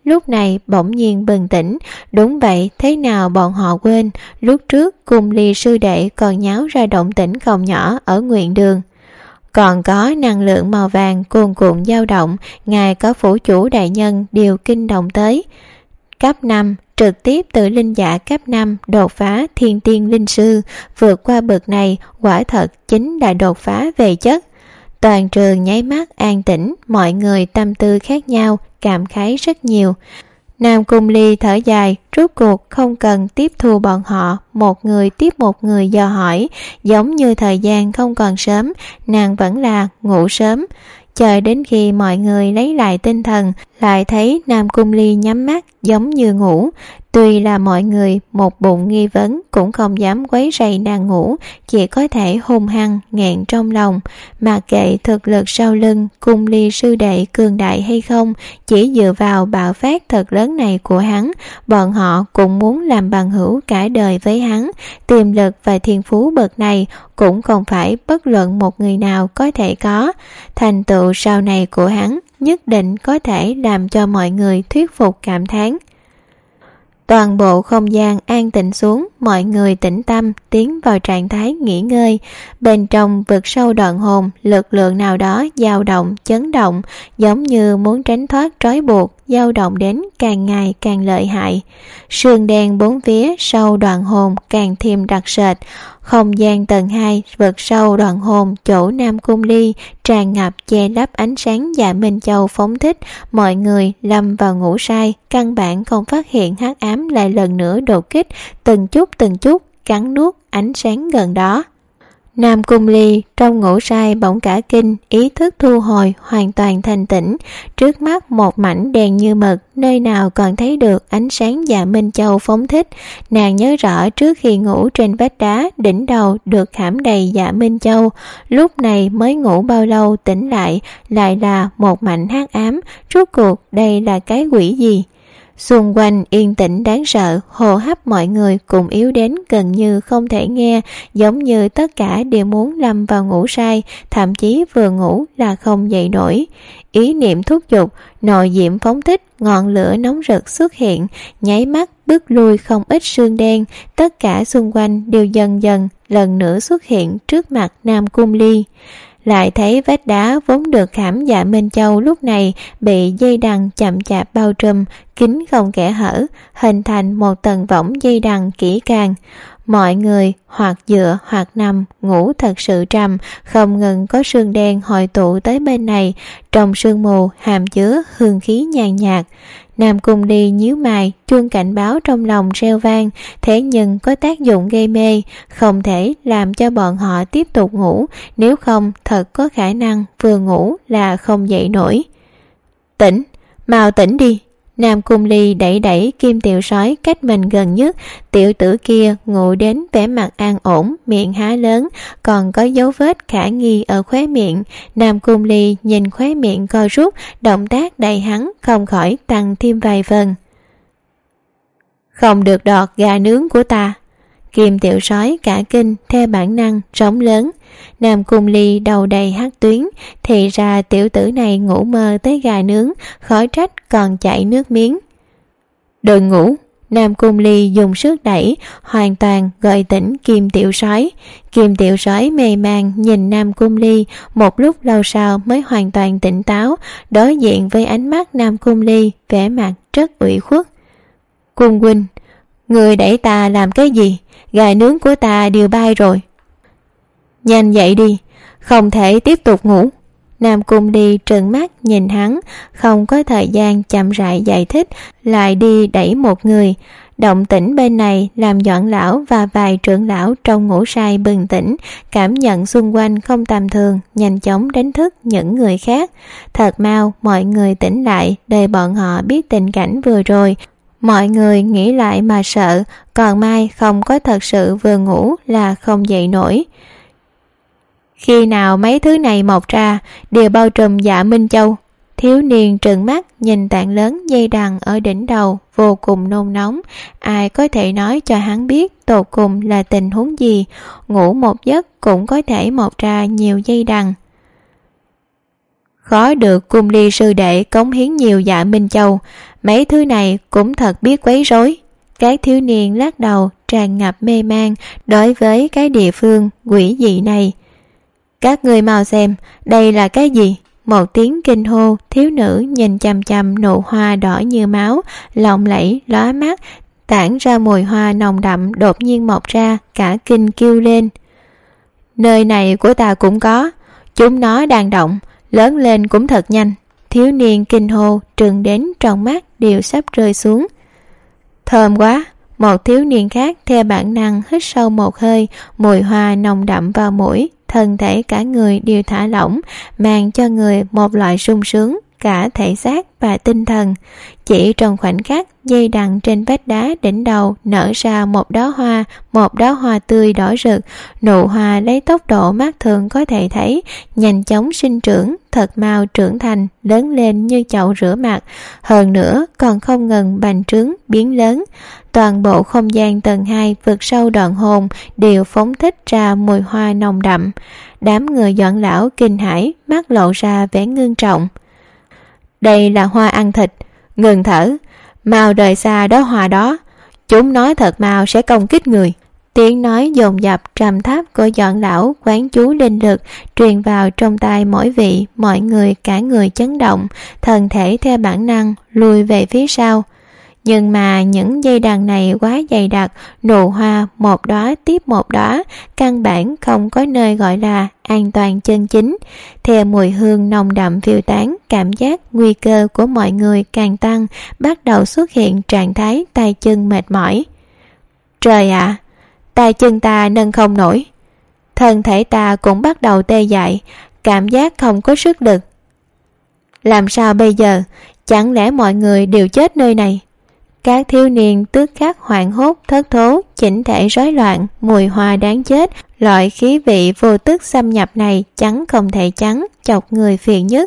lúc này bỗng nhiên bừng tỉnh. Đúng vậy, thế nào bọn họ quên, lúc trước Cung Ly sư đệ còn nháo ra động tĩnh không nhỏ ở Nguyện Đường. Còn có năng lượng màu vàng cuồn cuộn dao động, ngài có phủ chủ đại nhân điều kinh động tới. Cấp 5, trực tiếp từ linh giả cấp 5 đột phá thiên tiên linh sư, vượt qua bậc này quả thật chính là đột phá về chất. Toàn trường nháy mắt an tĩnh, mọi người tâm tư khác nhau, cảm khái rất nhiều. Nam Cung Ly thở dài, rốt cuộc không cần tiếp thu bọn họ, một người tiếp một người dò hỏi, giống như thời gian không còn sớm, nàng vẫn là ngủ sớm. Chờ đến khi mọi người lấy lại tinh thần, lại thấy Nam Cung Ly nhắm mắt giống như ngủ. Tuy là mọi người một bụng nghi vấn cũng không dám quấy rầy nàng ngủ, chỉ có thể hung hăng nghẹn trong lòng. Mà kệ thực lực sau lưng Cung Ly sư đệ cường đại hay không, chỉ dựa vào bạo phát thật lớn này của hắn, bọn họ cũng muốn làm bằng hữu cả đời với hắn. Tiềm lực và thiên phú bậc này cũng không phải bất luận một người nào có thể có. Thành tựu sau này của hắn nhất định có thể làm cho mọi người thuyết phục cảm thán. Toàn bộ không gian an tĩnh xuống, mọi người tĩnh tâm tiến vào trạng thái nghỉ ngơi. Bên trong vực sâu đoạn hồn, lực lượng nào đó dao động, chấn động, giống như muốn tránh thoát trói buộc, dao động đến càng ngày càng lợi hại. Sương đen bốn phía sâu đoạn hồn càng thêm đặc sệt. Không gian tầng 2 vực sâu đoạn hồn chỗ Nam Cung Ly tràn ngập che lấp ánh sáng Dạ Minh Châu phóng thích, mọi người lâm vào ngủ say, căn bản không phát hiện hắc ám lại lần nữa đột kích, từng chút cắn nuốt ánh sáng gần đó. Nam Cung Ly trong ngủ say bỗng cả kinh, ý thức thu hồi, hoàn toàn thanh tĩnh. Trước mắt một mảnh đèn như mực, nơi nào còn thấy được ánh sáng Dạ Minh Châu phóng thích. Nàng nhớ rõ trước khi ngủ trên vách đá, đỉnh đầu được khảm đầy Dạ Minh Châu. Lúc này mới ngủ bao lâu tỉnh lại là một mảnh hắc ám. Rốt cuộc đây là cái quỷ gì? Xung quanh yên tĩnh đáng sợ, hô hấp mọi người cũng yếu đến gần như không thể nghe, giống như tất cả đều muốn lâm vào ngủ say, thậm chí vừa ngủ là không dậy nổi. Ý niệm thúc giục, nội diệm phóng thích, ngọn lửa nóng rực xuất hiện, nháy mắt bước lui không ít sương đen, tất cả xung quanh đều dần dần lần nữa xuất hiện trước mặt Nam Cung Ly. Lại thấy vách đá vốn được khảm Dạ Minh Châu lúc này bị dây đằng chậm chạp bao trùm, kín không kẽ hở, hình thành một tầng võng dây đằng kỹ càng. Mọi người hoặc dựa hoặc nằm, ngủ thật sự trầm, không ngừng có sương đen hội tụ tới bên này, trong sương mù hàm chứa hương khí nhàn nhạt. Nam Cung Ly nhíu mày, chuông cảnh báo trong lòng reo vang, thế nhưng có tác dụng gây mê, không thể làm cho bọn họ tiếp tục ngủ, nếu không thật có khả năng vừa ngủ là không dậy nổi. Tỉnh, mau tỉnh đi. Nam Cung Ly đẩy Kim Tiểu Sói cách mình gần nhất, tiểu tử kia ngủ đến vẻ mặt an ổn, miệng há lớn, còn có dấu vết khả nghi ở khóe miệng. Nam Cung Ly nhìn khóe miệng co rút, động tác đầy hắn không khỏi tăng thêm vài phần. Không được đọt gà nướng của ta. Kim Tiểu Sói cả kinh, theo bản năng trống lớn. Nam Cung Ly đầu đầy hắc tuyến, thì ra tiểu tử này ngủ mơ tới gà nướng, khỏi trách còn chảy nước miếng. Đừng ngủ. Nam Cung Ly dùng sức đẩy, hoàn toàn gọi tỉnh Kim Tiểu Sói. Kim Tiểu Sói mê man nhìn Nam Cung Ly, một lúc lâu sau mới hoàn toàn tỉnh táo, đối diện với ánh mắt Nam Cung Ly, vẻ mặt rất ủy khuất. Cung huynh, người đẩy ta làm cái gì? Gà nướng của ta đều bay rồi. Nhanh dậy đi, không thể tiếp tục ngủ. Nam Cung Ly trợn mắt nhìn hắn, không có thời gian chậm rãi giải thích, lại đi đẩy một người. Động tĩnh bên này làm Doãn lão và vài trưởng lão trong ngủ say bừng tỉnh, cảm nhận xung quanh không tầm thường, nhanh chóng đánh thức những người khác. Thật mau mọi người tỉnh lại, để bọn họ biết tình cảnh vừa rồi. Mọi người nghĩ lại mà sợ, còn may không có thật sự vừa ngủ là không dậy nổi. Khi nào mấy thứ này mọc ra đều bao trùm Dạ Minh Châu. Thiếu niên trừng mắt nhìn tảng lớn dây đằng ở đỉnh đầu, vô cùng nôn nóng. Ai có thể nói cho hắn biết tột cùng là tình huống gì? Ngủ một giấc cũng có thể mọc ra nhiều dây đằng. Khó được Cung Ly sư đệ cống hiến nhiều Dạ Minh Châu, mấy thứ này cũng thật biết quấy rối. Các thiếu niên lắc đầu tràn ngập mê man đối với cái địa phương quỷ dị này. Các ngươi mau xem, đây là cái gì? Một tiếng kinh hô, thiếu nữ nhìn chằm chằm nụ hoa đỏ như máu, lộng lẫy lóa mắt, tản ra mùi hoa nồng đậm đột nhiên mọc ra, cả kinh kêu lên. Nơi này của ta cũng có, chúng nó đang động, lớn lên cũng thật nhanh. Thiếu niên kinh hô, trừng đến trong mắt đều sắp rơi xuống. Thơm quá! Một thiếu niên khác theo bản năng hít sâu một hơi, mùi hoa nồng đậm vào mũi, thân thể cả người đều thả lỏng, mang cho người một loại sung sướng, cả thể xác và tinh thần. Chỉ trong khoảnh khắc, dây đằng trên vách đá đỉnh đầu nở ra một đóa hoa tươi đỏ rực. Nụ hoa lấy tốc độ mắt thường có thể thấy, nhanh chóng sinh trưởng, thật mau trưởng thành, lớn lên như chậu rửa mặt, hơn nữa còn không ngừng bành trướng, biến lớn. Toàn bộ không gian tầng 2 vực sâu đoạn hồn đều phóng thích ra mùi hoa nồng đậm. Đám người Doãn lão kinh hãi, mắt lộ ra vẻ ngưng trọng. Đây là hoa ăn thịt, ngừng thở, mau rời xa đóa hoa đó, chúng nói thật mau sẽ công kích người. Tiếng nói dồn dập trầm thấp của Doãn lão quán chú linh lực truyền vào trong tai mỗi vị, mọi người cả người chấn động, thân thể theo bản năng lùi về phía sau. Nhưng mà những dây đằng này quá dày đặc, nụ hoa một đóa tiếp một đóa, căn bản không có nơi gọi là an toàn chân chính. Theo mùi hương nồng đậm phiêu tán, cảm giác nguy cơ của mọi người càng tăng, bắt đầu xuất hiện trạng thái tay chân mệt mỏi. Trời ạ! Tay chân ta nâng không nổi, thân thể ta cũng bắt đầu tê dại, cảm giác không có sức lực. Làm sao bây giờ? Chẳng lẽ mọi người đều chết nơi này? Các thiếu niên tức khắc hoảng hốt thất thố, chỉnh thể rối loạn, mùi hoa đáng chết, loại khí vị vô tức xâm nhập này chắn không thể chắn, chọc người phiền nhất.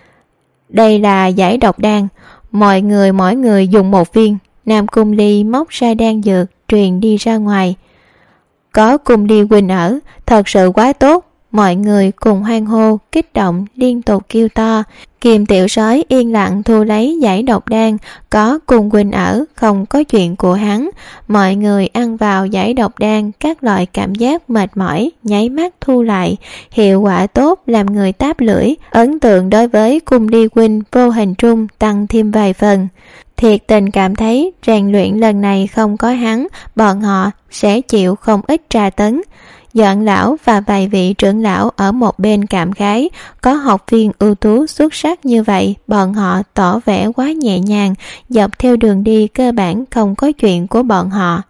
Đây là giải độc đan, mỗi người dùng một viên. Nam Cung Ly móc ra đan dược truyền đi ra ngoài. Có Cung Ly huynh ở, thật sự quá tốt. Mọi người cùng hoan hô, kích động, liên tục kêu to. Kim tiểu sói yên lặng thu lấy giải độc đan, có Cung huynh ở, không có chuyện của hắn. Mọi người ăn vào giải độc đan, các loại cảm giác mệt mỏi nháy mắt thu lại, hiệu quả tốt làm người táp lưỡi, ấn tượng đối với Cung Ly huynh vô hình trung tăng thêm vài phần. Thiệt tình cảm thấy rèn luyện lần này không có hắn, bọn họ sẽ chịu không ít tra tấn. Doãn lão và vài vị trưởng lão ở một bên cảm khái, có học viên ưu tú xuất sắc như vậy, bọn họ tỏ vẻ quá nhẹ nhàng, dọc theo đường đi cơ bản không có chuyện của bọn họ.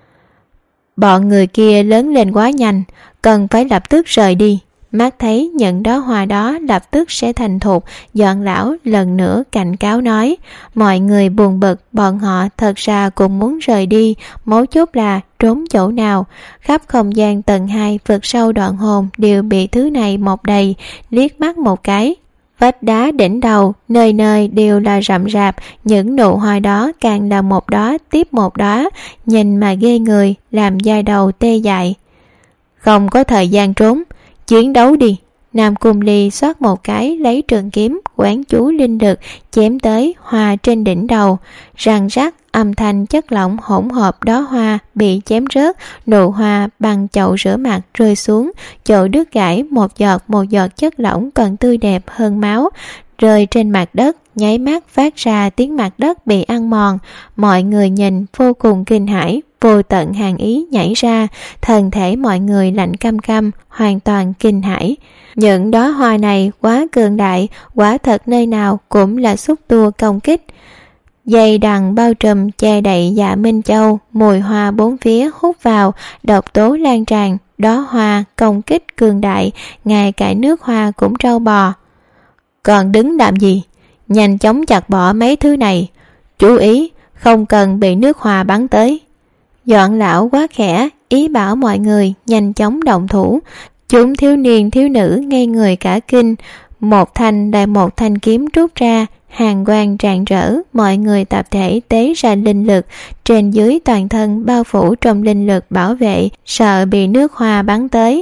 Bọn người kia lớn lên quá nhanh, cần phải lập tức rời đi. Mắt thấy những đóa hoa đó lập tức sẽ thành thục, Doãn lão lần nữa cảnh cáo nói. Mọi người buồn bực, bọn họ thật ra cũng muốn rời đi, mấu chốt là trốn chỗ nào. Khắp không gian tầng 2 vực sâu đoạn hồn đều bị thứ này mọc đầy, liếc mắt một cái. Vách đá đỉnh đầu, nơi nơi đều là rậm rạp, những nụ hoa đó càng là một đóa tiếp một đóa, nhìn mà ghê người, làm da đầu tê dại. Không có thời gian trốn, chiến đấu đi. Nam Cung Ly xoát một cái lấy trường kiếm quán chú linh lực chém tới hoa trên đỉnh đầu, răng rắc âm thanh chất lỏng hỗn hợp đóa hoa bị chém rớt, nụ hoa bằng chậu rửa mặt rơi xuống, chỗ đứt gãy một giọt chất lỏng còn tươi đẹp hơn máu rơi trên mặt đất, nháy mắt phát ra tiếng mặt đất bị ăn mòn. Mọi người nhìn vô cùng kinh hãi, vô tận hàn ý nhảy ra, thân thể mọi người lạnh căm căm, hoàn toàn kinh hãi. Những đóa hoa này quá cường đại, quả thật nơi nào cũng là xúc tua công kích. Dây đằng bao trùm che đậy Dạ Minh Châu, mùi hoa bốn phía hút vào, độc tố lan tràn, đóa hoa công kích cường đại, ngay cả nước hoa cũng trâu bò. Còn đứng làm gì? Nhanh chóng chặt bỏ mấy thứ này. Chú ý, không cần bị nước hoa bắn tới. Doãn lão quá khẽ, ý bảo mọi người nhanh chóng động thủ. Chúng thiếu niên thiếu nữ ngây người cả kinh, một thanh kiếm rút ra, hàn quang rạng rỡ, mọi người tập thể tế ra linh lực, trên dưới toàn thân bao phủ trong linh lực bảo vệ, sợ bị nước hoa bắn tới.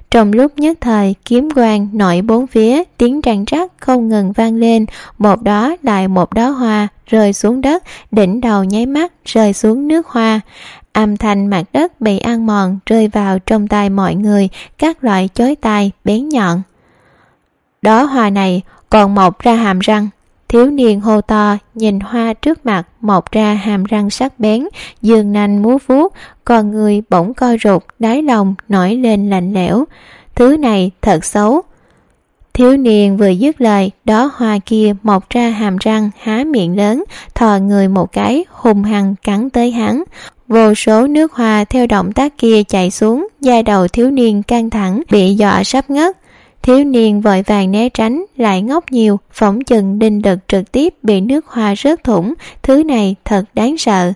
Trong lúc nhất thời, kiếm quang nổi bốn phía, tiếng răng rắc không ngừng vang lên, một đó lại một đóa hoa rơi xuống đất, đỉnh đầu nháy mắt rơi xuống nước hoa. Âm thanh mặt đất bị ăn mòn rơi vào trong tai mọi người, các loại chói tai bén nhọn. Đóa hoa này còn mọc ra hàm răng. Thiếu niên hô to, nhìn hoa trước mặt mọc ra hàm răng sắc bén, giương nanh múa vuốt, con người bỗng co rụt, đáy lòng nổi lên lạnh lẽo. Thứ này thật xấu. Thiếu niên vừa dứt lời, đó hoa kia mọc ra hàm răng, há miệng lớn, thò người một cái, hung hăng cắn tới hắn. Vô số nước hoa theo động tác kia chảy xuống, da đầu thiếu niên căng thẳng, bị dọa sắp ngất. Thiếu niên vội vàng né tránh, lại ngốc nhiều, phỏng chừng đinh lực trực tiếp bị nước hoa rớt thủng. Thứ này thật đáng sợ.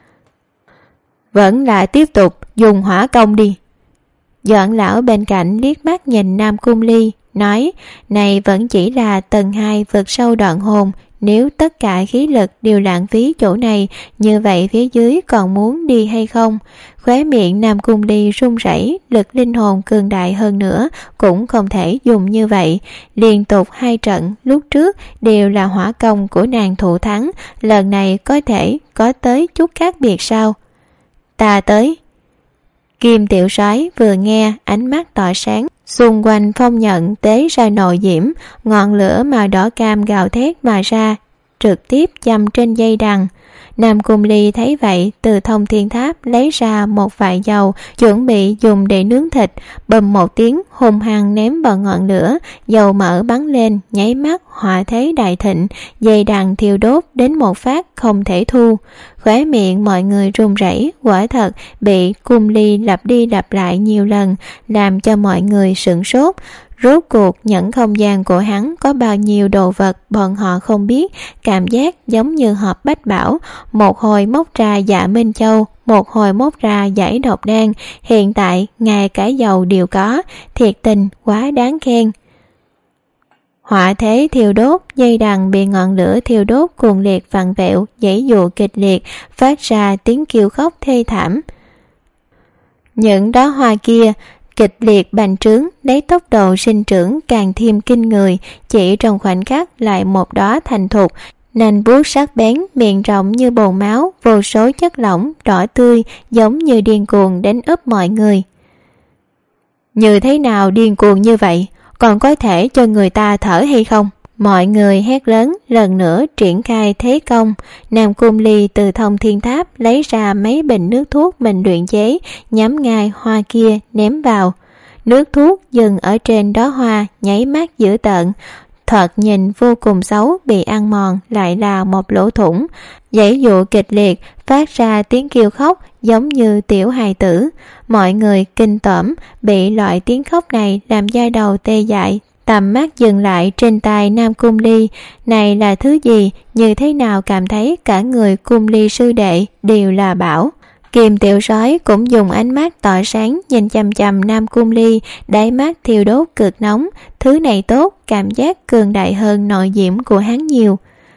Vẫn là tiếp tục dùng hỏa công đi. Doãn lão bên cạnh liếc mắt nhìn Nam Cung Ly, nói, này vẫn chỉ là tầng 2 vực sâu đoạn hồn, nếu tất cả khí lực đều lãng phí chỗ này, như vậy phía dưới còn muốn đi hay không? Khóe miệng Nam Cung Ly run rẩy, lực linh hồn cường đại hơn nữa cũng không thể dùng như vậy. Liên tục 2 trận lúc trước đều là hỏa công của nàng thủ thắng, lần này có thể có tới chút khác biệt sao? Ta tới. Kim tiểu soái vừa nghe, ánh mắt tỏa sáng, xung quanh phong nhận tế ra nội diễm, ngọn lửa màu đỏ cam gào thét mà ra, trực tiếp châm trên dây đằng. Nam Cung Ly thấy vậy, từ thông thiên tháp lấy ra một vại dầu, chuẩn bị dùng để nướng thịt, bầm một tiếng hung hăng ném vào ngọn lửa, dầu mỡ bắn lên, nháy mắt hỏa thế đại thịnh, dây đằng thiêu đốt đến một phát không thể thu. Khóe miệng mọi người run rẩy, quả thật bị Cung Ly lặp đi lặp lại nhiều lần, làm cho mọi người sửng sốt. Rốt cuộc nhẫn không gian của hắn có bao nhiêu đồ vật bọn họ không biết, cảm giác giống như hộp bách bảo, một hồi móc ra Dạ Minh Châu, một hồi móc ra giải độc đan, hiện tại ngay cả dầu đều có, thiệt tình quá đáng khen. Hỏa thế thiêu đốt, dây đằng bị ngọn lửa thiêu đốt cuồng liệt vặn vẹo, giãy giụa kịch liệt, phát ra tiếng kêu khóc thê thảm. Những đóa hoa kia kịch liệt bành trướng, lấy tốc độ sinh trưởng càng thêm kinh người, chỉ trong khoảnh khắc lại một đóa thành thục, nanh vuốt sắc bén, miệng rộng như bồn máu, vô số chất lỏng đỏ tươi giống như điên cuồng đánh úp mọi người. Như thế nào điên cuồng như vậy, còn có thể cho người ta thở hay không? Mọi người hét lớn, lần nữa triển khai thế công. Nam Cung Ly từ thông thiên tháp lấy ra mấy bình nước thuốc mình luyện chế, nhắm ngay hoa kia ném vào. Nước thuốc dừng ở trên đó hoa, nháy mắt dữ tợn, thoạt nhìn vô cùng xấu, bị ăn mòn lại là một lỗ thủng, giãy giụa kịch liệt, phát ra tiếng kêu khóc giống như tiểu hài tử. Mọi người kinh tởm, bị loại tiếng khóc này làm da đầu tê dại. Tầm mắt dừng lại trên tay Nam Cung Ly, này là thứ gì, như thế nào cảm thấy cả người Cung Ly sư đệ đều là bảo. Kim tiểu sói cũng dùng ánh mắt tỏa sáng nhìn chằm chằm Nam Cung Ly, đáy mắt thiêu đốt cực nóng, thứ này tốt, cảm giác cường đại hơn nội diễm của hắn nhiều.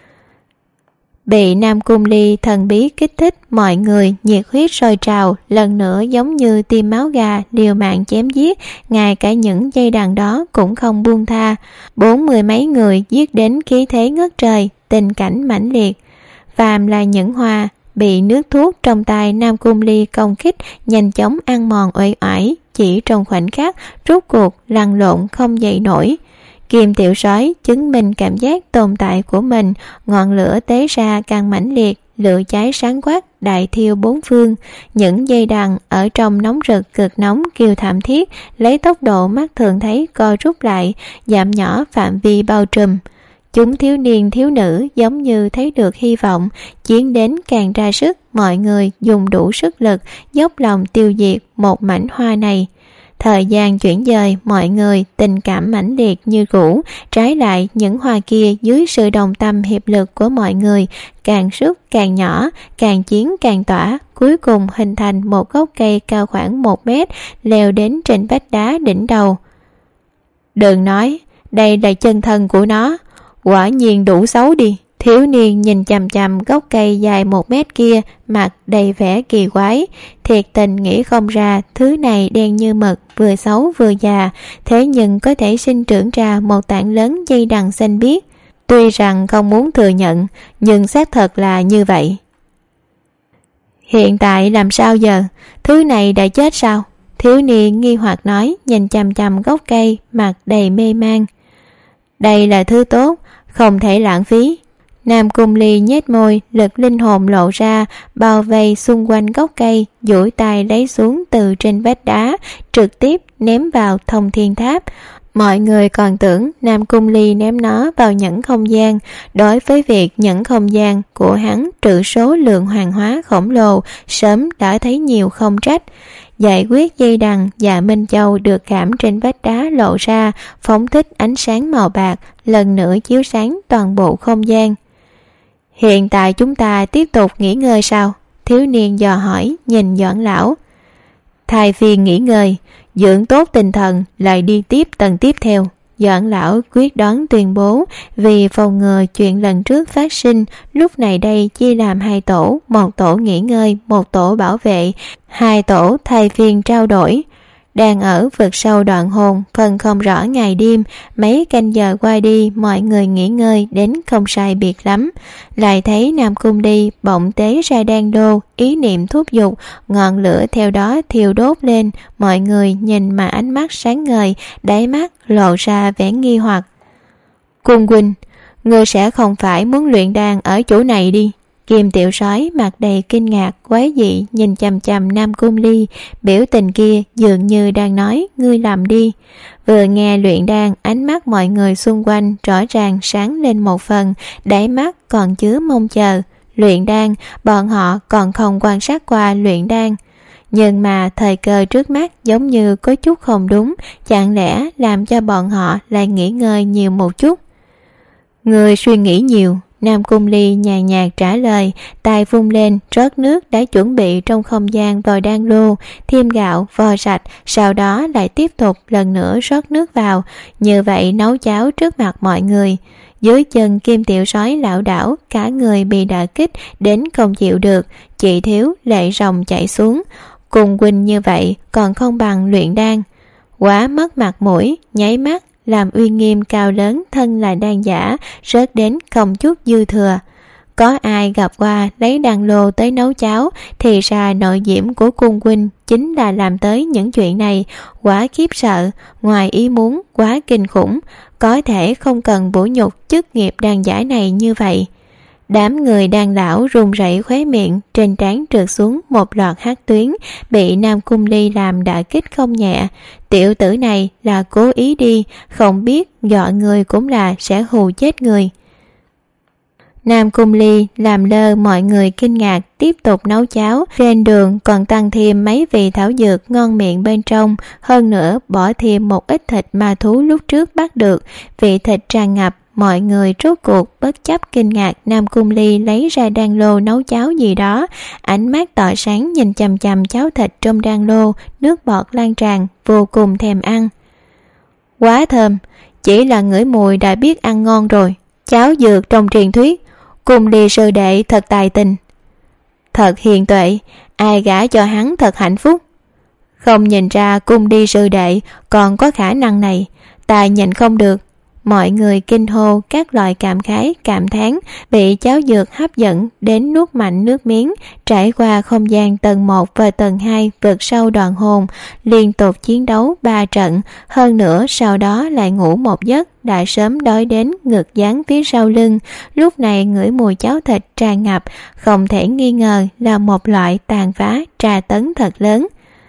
Bị Nam Cung Ly thần bí kích thích, mọi người nhiệt huyết sôi trào, lần nữa giống như tiêm máu gà liều mạng chém giết, ngay cả những dây đằng đó cũng không buông tha. 40 mấy người giết đến khí thế ngất trời, tình cảnh mãnh liệt. Phàm là những hoa bị nước thuốc trong tay Nam Cung Ly công kích, nhanh chóng ăn mòn uể oải, chỉ trong khoảnh khắc rút cuộc lăn lộn không dậy nổi. Kim tiểu sói chứng minh cảm giác tồn tại của mình, ngọn lửa tế ra càng mãnh liệt, lửa cháy sáng quắc, đại thiêu bốn phương. Những dây đằng ở trong nóng rực cực nóng kêu thảm thiết, lấy tốc độ mắt thường thấy co rút lại, giảm nhỏ phạm vi bao trùm. Chúng thiếu niên thiếu nữ giống như thấy được hy vọng, chiến đến càng ra sức, mọi người dùng đủ sức lực, dốc lòng tiêu diệt một mảnh hoa này. Thời gian chuyển dời, mọi người tình cảm mãnh liệt như cũ, trái lại những hoa kia dưới sự đồng tâm hiệp lực của mọi người, càng rút càng nhỏ, càng chiến càng tỏa, cuối cùng hình thành một gốc cây cao khoảng 1 mét, leo đến trên vách đá đỉnh đầu. Đừng nói, đây là chân thân của nó, quả nhiên đủ xấu đi, Thiếu niên nhìn chằm chằm gốc cây dài 1 mét kia, mặt đầy vẻ kỳ quái. Thiệt tình nghĩ không ra thứ này đen như mực, vừa xấu vừa già, thế nhưng có thể sinh trưởng ra một tảng lớn dây đằng xanh biếc. Tuy rằng không muốn thừa nhận, nhưng xác thật là như vậy. Hiện tại làm sao giờ? Thứ này đã chết sao? Thiếu niên nghi hoặc nói, nhìn chằm chằm gốc cây, mặt đầy mê man. Đây là thứ tốt, không thể lãng phí. Nam Cung Ly nhếch môi, lực linh hồn lộ ra, bao vây xung quanh gốc cây, duỗi tay lấy xuống từ trên vách đá, trực tiếp ném vào Thông Thiên Tháp. Mọi người còn tưởng Nam Cung Ly ném nó vào nhẫn không gian. Đối với việc nhẫn không gian của hắn trữ số lượng hoàng hóa khổng lồ, sớm đã thấy nhiều không trách. Giải quyết dây đằng và Minh Châu được khảm trên vách đá lộ ra, phóng thích ánh sáng màu bạc, lần nữa chiếu sáng toàn bộ không gian. Hiện tại chúng ta tiếp tục nghỉ ngơi sao? Thiếu niên dò hỏi, nhìn Doãn lão. Thay phiên nghỉ ngơi, dưỡng tốt tinh thần, lại đi tiếp tầng tiếp theo. Doãn lão quyết đoán tuyên bố, vì phòng ngừa chuyện lần trước phát sinh, lúc này đây chia làm 2 tổ, một tổ nghỉ ngơi, một tổ bảo vệ, 2 tổ thay phiên trao đổi. Đang ở vực sâu đoạn hồn, phân không rõ ngày đêm, mấy canh giờ qua đi, mọi người nghỉ ngơi đến không sai biệt lắm. Lại thấy Nam Cung Ly bỗng tế ra đan đô, ý niệm thúc giục, ngọn lửa theo đó thiêu đốt lên, mọi người nhìn mà ánh mắt sáng ngời, đáy mắt lộ ra vẻ nghi hoặc. Cung huynh, ngươi sẽ không phải muốn luyện đan ở chỗ này đi? Kim Tiểu Sói mặt đầy kinh ngạc, quái dị nhìn chằm chằm Nam Cung Ly, biểu tình kia dường như đang nói ngươi làm đi. Vừa nghe luyện đan, ánh mắt mọi người xung quanh rõ ràng sáng lên một phần, đáy mắt còn chứa mong chờ. Luyện đan, bọn họ còn không quan sát qua luyện đan. Nhưng mà thời cơ trước mắt giống như có chút không đúng, chẳng lẽ làm cho bọn họ lại nghỉ ngơi nhiều một chút? Ngươi suy nghĩ nhiều. Nam Cung Ly nhàn nhạt trả lời, tay vung lên, rót nước đã chuẩn bị trong không gian vào đan lô, thêm gạo, vo sạch, sau đó lại tiếp tục lần nữa rót nước vào, như vậy nấu cháo trước mặt mọi người. Dưới chân Kim Tiểu Sói lảo đảo, cả người bị đả kích đến không chịu được, chỉ thiếu lệ ròng chảy xuống. Cùng huynh như vậy còn không bằng luyện đan. Quá mất mặt mũi, nháy mắt làm uy nghiêm cao lớn thân là đan giả rớt đến không chút dư thừa. Có ai gặp qua lấy đan lô tới nấu cháo, thì ra nội diễm của cung huynh chính là làm tới những chuyện này. Quá khiếp sợ, ngoài ý muốn, quá kinh khủng, có thể không cần vũ nhục chức nghiệp đan giả này như vậy. Đám người đan lão run rẩy khóe miệng, trên trán trượt xuống một loạt hắc tuyến, bị Nam Cung Ly làm đả kích không nhẹ. Tiểu tử này là cố ý đi, không biết dọa người cũng là sẽ hù chết người. Nam Cung Ly làm lơ mọi người kinh ngạc, tiếp tục nấu cháo. Trên đường còn tăng thêm mấy vị thảo dược ngon miệng bên trong, hơn nữa bỏ thêm một ít thịt ma thú lúc trước bắt được. Vị thịt tràn ngập, mọi người rốt cuộc bất chấp kinh ngạc. Nam Cung Ly lấy ra đan lô nấu cháo gì đó, ánh mắt tỏ sáng nhìn chằm chằm cháo thịt trong đan lô, nước bọt lan tràn, vô cùng thèm ăn. Quá thơm, chỉ là ngửi mùi đã biết ăn ngon rồi. Cháo dược trong truyền thuyết, Cung Ly sư đệ thật tài tình, thật hiền tuệ, ai gả cho hắn thật hạnh phúc. Không nhìn ra Cung Ly sư đệ còn có khả năng này, ta nhìn không được. Mọi người kinh hô các loại cảm khái, cảm thán, bị cháo dược hấp dẫn đến nuốt mạnh nước miếng. Trải qua không gian tầng 1 và tầng 2 vượt sâu đoạn hồn, liên tục chiến đấu 3 trận, hơn nữa sau đó lại ngủ một giấc, đã sớm đói đến ngực dán phía sau lưng. Lúc này ngửi mùi cháo thịt tràn ngập, không thể nghi ngờ là một loại tàn phá tra tấn thật lớn.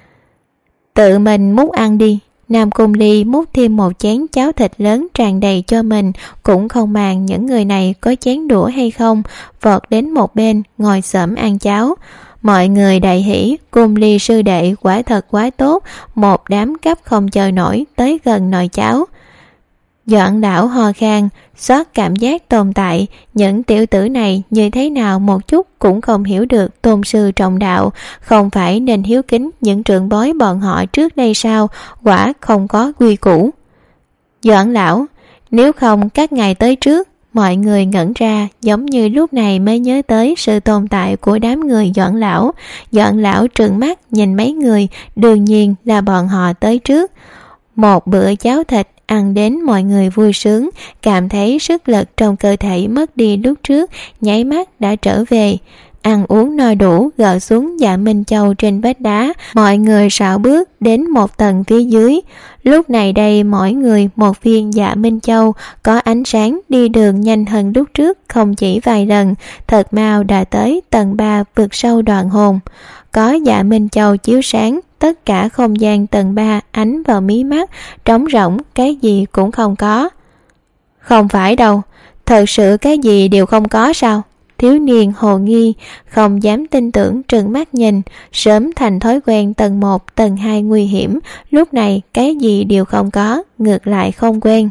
Tự mình múc ăn đi. Nam Cung Ly múc thêm một chén cháo thịt lớn tràn đầy cho mình, cũng không màng những người này có chén đũa hay không, vọt đến một bên ngồi xổm ăn cháo. Mọi người đại hỉ, Cung Ly sư đệ quả thật quá tốt, một đám cấp không chờ nổi tới gần nồi cháo. Doãn đảo ho khan, xót cảm giác tồn tại, những tiểu tử này như thế nào một chút cũng không hiểu được tôn sư trọng đạo, không phải nên hiếu kính những trưởng bối bọn họ trước đây sao, quả không có quy củ. Doãn lão, nếu không các ngài tới trước, mọi người ngẩn ra, giống như lúc này mới nhớ tới sự tồn tại của đám người Doãn lão. Doãn lão trừng mắt nhìn mấy người, đương nhiên là bọn họ tới trước. Một bữa cháo thịt ăn đến mọi người vui sướng, cảm thấy sức lực trong cơ thể mất đi lúc trước nháy mắt đã trở về. Ăn uống no đủ, gỡ xuống Dạ Minh Châu trên vách đá, mọi người sải bước đến một tầng phía dưới. Lúc này đây mỗi người một viên Dạ Minh Châu, có ánh sáng đi đường nhanh hơn lúc trước không chỉ vài lần, thật mau đã tới tầng 3 vực sâu Đoạn Hồn. Có Dạ Minh Châu chiếu sáng, tất cả không gian tầng 3 ánh vào mí mắt, trống rỗng, cái gì cũng không có. Không phải đâu, thật sự cái gì đều không có sao? Thiếu niên hồ nghi, không dám tin tưởng trừng mắt nhìn, sớm thành thói quen tầng 1, tầng 2 nguy hiểm, lúc này cái gì đều không có, ngược lại không quen.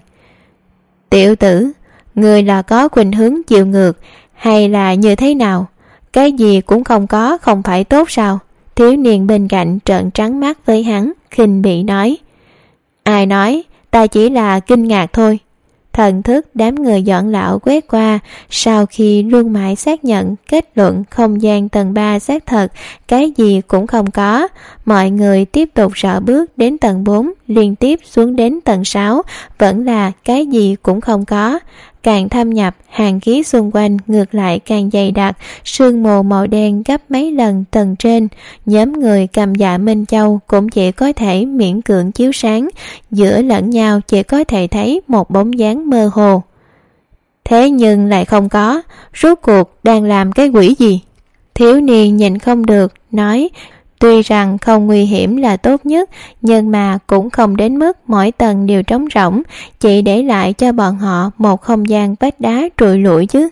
Tiểu tử, người là có khuynh hướng chịu ngược, hay là như thế nào? Cái gì cũng không có không phải tốt sao? Thiếu niên bên cạnh trợn trắng mắt với hắn, khinh bỉ nói. Ai nói, ta chỉ là kinh ngạc thôi. Thần thức đám người Doãn lão quét qua, sau khi luôn mãi xác nhận kết luận không gian tầng 3 xác thật, cái gì cũng không có. Mọi người tiếp tục rảo bước đến tầng 4, liên tiếp xuống đến tầng 6, vẫn là cái gì cũng không có. Càng thâm nhập, hàng khí xung quanh ngược lại càng dày đặc, sương mù màu đen gấp mấy lần tầng trên. Nhóm người cầm Dạ Minh Châu cũng chỉ có thể miễn cưỡng chiếu sáng, giữa lẫn nhau chỉ có thể thấy một bóng dáng mơ hồ. Thế nhưng lại không có, rốt cuộc đang làm cái quỷ gì? Thiếu niên nhìn không được, nói. Tuy rằng không nguy hiểm là tốt nhất, nhưng mà cũng không đến mức mỗi tầng đều trống rỗng, chỉ để lại cho bọn họ một không gian vách đá trụi lủi chứ.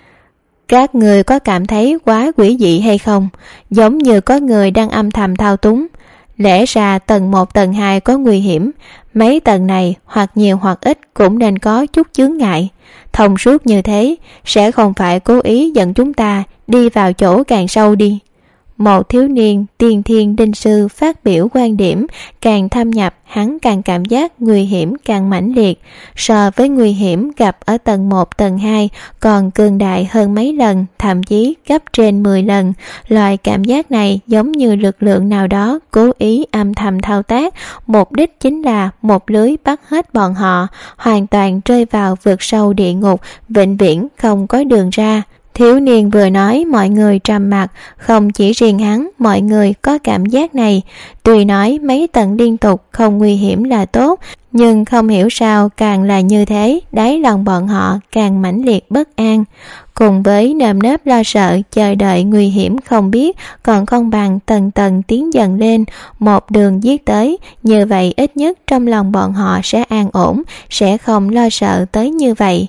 Các người có cảm thấy quá quỷ dị hay không? Giống như có người đang âm thầm thao túng. Lẽ ra tầng 1, tầng 2 có nguy hiểm, mấy tầng này hoặc nhiều hoặc ít cũng nên có chút chướng ngại. Thông suốt như thế, sẽ không phải cố ý dẫn chúng ta đi vào chỗ càng sâu đi. Một thiếu niên tiên thiên đinh sư phát biểu quan điểm, càng thâm nhập hắn càng cảm giác nguy hiểm càng mãnh liệt, so với nguy hiểm gặp ở tầng 1, tầng 2 còn cường đại hơn mấy lần, thậm chí gấp trên 10 lần. Loại cảm giác này giống như lực lượng nào đó cố ý âm thầm thao tác, mục đích chính là một lưới bắt hết bọn họ, hoàn toàn rơi vào vực sâu địa ngục, vĩnh viễn không có đường ra. Thiếu niên vừa nói mọi người trầm mặc, không chỉ riêng hắn, mọi người có cảm giác này. Tuy nói mấy tầng liên tục không nguy hiểm là tốt, nhưng không hiểu sao càng là như thế, đáy lòng bọn họ càng mãnh liệt bất an. Cùng với nơm nớp lo sợ chờ đợi nguy hiểm không biết, còn không bằng tầng tầng tiến dần lên, một đường giết tới, như vậy ít nhất trong lòng bọn họ sẽ an ổn, sẽ không lo sợ tới như vậy.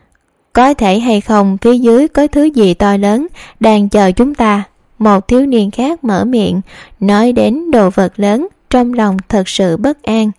Có thể hay không phía dưới có thứ gì to lớn đang chờ chúng ta? Một thiếu niên khác mở miệng, nói đến đồ vật lớn, trong lòng thật sự bất an.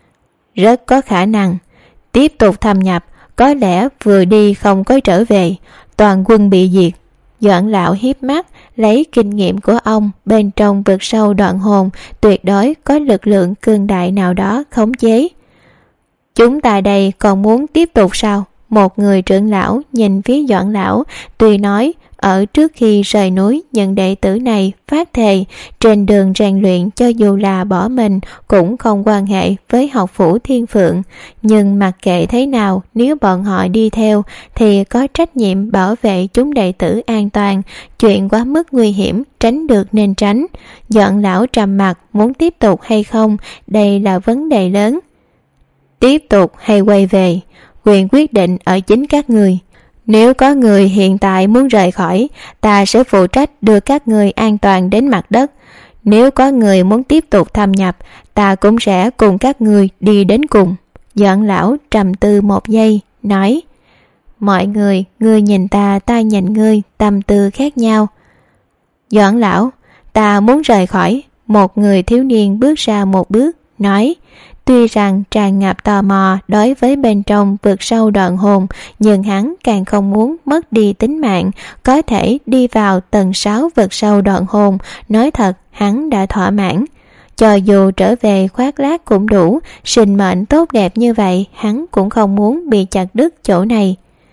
Rất có khả năng. Tiếp tục thâm nhập, có lẽ vừa đi không có trở về, toàn quân bị diệt. Doãn lão hiếp mắt, lấy kinh nghiệm của ông, bên trong vực sâu Đoạn Hồn tuyệt đối có lực lượng cường đại nào đó khống chế. Chúng ta đây còn muốn tiếp tục sao? Một người trưởng lão nhìn phía Doãn lão, tuy nói ở trước khi rời núi những đệ tử này phát thề trên đường rèn luyện cho dù là bỏ mình cũng không quan hệ với học phủ Thiên Phượng, nhưng mặc kệ thế nào, nếu bọn họ đi theo thì có trách nhiệm bảo vệ chúng đệ tử an toàn, chuyện quá mức nguy hiểm tránh được nên tránh. Doãn lão trầm mặc, muốn tiếp tục hay không, đây là vấn đề lớn. Tiếp tục hay quay về, quyền quyết định ở chính các người. Nếu có người hiện tại muốn rời khỏi, ta sẽ phụ trách đưa các người an toàn đến mặt đất. Nếu có người muốn tiếp tục thâm nhập, ta cũng sẽ cùng các người đi đến cùng. Doãn lão trầm tư một giây, nói. Mọi người, ngươi nhìn ta nhìn ngươi, tâm tư khác nhau. Doãn lão, ta muốn rời khỏi. Một người thiếu niên bước ra một bước, nói. Tuy rằng tràn ngập tò mò đối với bên trong vực sâu Đoạn Hồn, nhưng hắn càng không muốn mất đi tính mạng, có thể đi vào tầng 6 vực sâu Đoạn Hồn. Nói thật, hắn đã thỏa mãn. Cho dù trở về khoác lác cũng đủ, sinh mệnh tốt đẹp như vậy, hắn cũng không muốn bị chặt đứt chỗ này.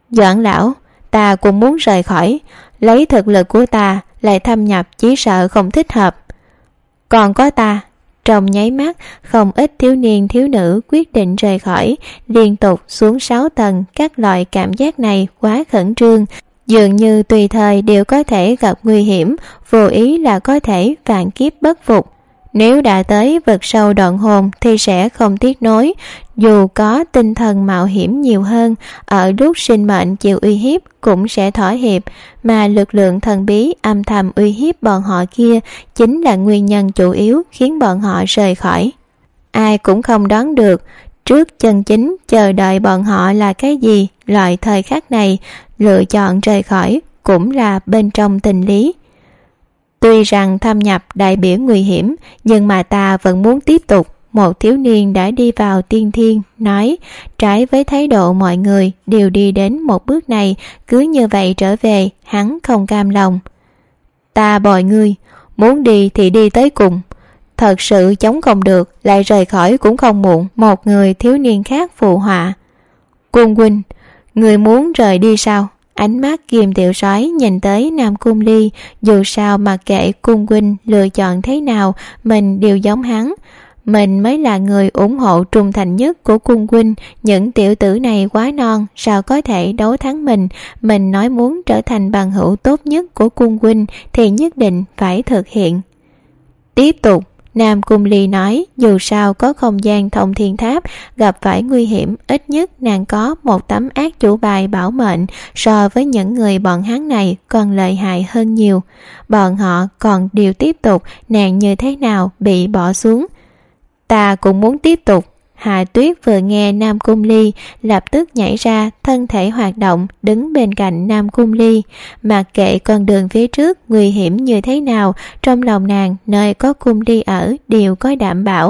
Doãn lão, ta cũng muốn rời khỏi, lấy thực lực của ta lại thâm nhập chỉ sợ không thích hợp. Còn có ta. Trong nháy mắt, không ít thiếu niên thiếu nữ quyết định rời khỏi, liên tục xuống 6 tầng. Các loại cảm giác này quá khẩn trương, dường như tùy thời đều có thể gặp nguy hiểm, vô ý là có thể vạn kiếp bất phục. Nếu đã tới vực sâu đoạn hồn thì sẽ không tiếc nối, dù có tinh thần mạo hiểm nhiều hơn, ở lúc sinh mệnh chịu uy hiếp cũng sẽ thỏa hiệp, mà lực lượng thần bí âm thầm uy hiếp bọn họ kia chính là nguyên nhân chủ yếu khiến bọn họ rời khỏi. Ai cũng không đoán được trước chân chính chờ đợi bọn họ là cái gì. Loại thời khắc này, lựa chọn rời khỏi cũng là bên trong tình lý. Tuy rằng thâm nhập đại biểu nguy hiểm, nhưng mà ta vẫn muốn tiếp tục. Một thiếu niên đã đi vào tiên thiên nói, trái với thái độ mọi người đều đi đến một bước này, cứ như vậy trở về, hắn không cam lòng. Ta bồi ngươi, muốn đi thì đi tới cùng, thật sự chống không được lại rời khỏi cũng không muộn. Một người thiếu niên khác phụ họa. Cung huynh, người muốn rời đi sao? Ánh mắt Kim Tiểu Soái nhìn tới Nam Cung Ly, dù sao mặc kệ cung huynh lựa chọn thế nào, mình đều giống hắn. Mình mới là người ủng hộ trung thành nhất của cung huynh, những tiểu tử này quá non, sao có thể đấu thắng mình. Mình nói muốn trở thành bằng hữu tốt nhất của cung huynh thì nhất định phải thực hiện. Tiếp tục. Nam Cung Ly nói, dù sao có không gian thông thiên tháp, gặp phải nguy hiểm ít nhất nàng có một tấm ác chủ bài bảo mệnh, so với những người bọn hắn này còn lợi hại hơn nhiều. Bọn họ còn điều tiếp tục, nàng như thế nào bị bỏ xuống. Ta cũng muốn tiếp tục. Hạ Tuyết vừa nghe Nam Cung Ly lập tức nhảy ra, thân thể hoạt động đứng bên cạnh Nam Cung Ly. Mặc kệ con đường phía trước nguy hiểm như thế nào, trong lòng nàng nơi có Cung Ly ở đều có đảm bảo.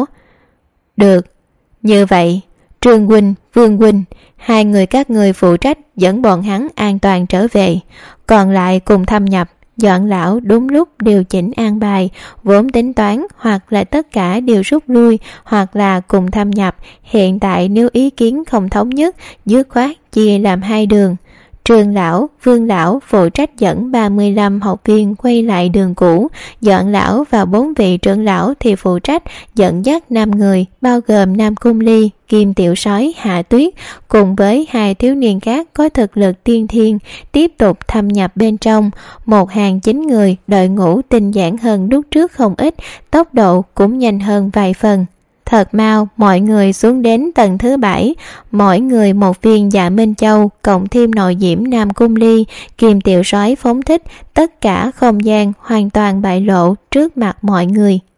Được, như vậy Trương huynh, Vương huynh, hai người các ngươi phụ trách dẫn bọn hắn an toàn trở về, còn lại cùng thâm nhập. Doãn lão đúng lúc điều chỉnh an bài, vốn tính toán hoặc là tất cả đều rút lui, hoặc là cùng thâm nhập. Hiện tại nếu ý kiến không thống nhất, dứt khoát chia làm hai đường. Trương lão, Vương lão phụ trách dẫn 35 học viên quay lại đường cũ, Doãn lão và 4 vị trưởng lão thì phụ trách dẫn dắt 5 người, bao gồm Nam Cung Ly, Kim Tiểu Soái, Hạ Tuyết cùng với 2 thiếu niên khác có thực lực tiên thiên, tiếp tục thâm nhập bên trong. Một hàng 9 người, đội ngũ tinh giản hơn lúc trước không ít, tốc độ cũng nhanh hơn vài phần. Thật mau, mọi người xuống đến tầng thứ 7, mỗi người một viên Dạ Minh Châu, cộng thêm nội diễm Nam Cung Ly, Kim Tiểu Soái phóng thích, tất cả không gian hoàn toàn bại lộ trước mặt mọi người.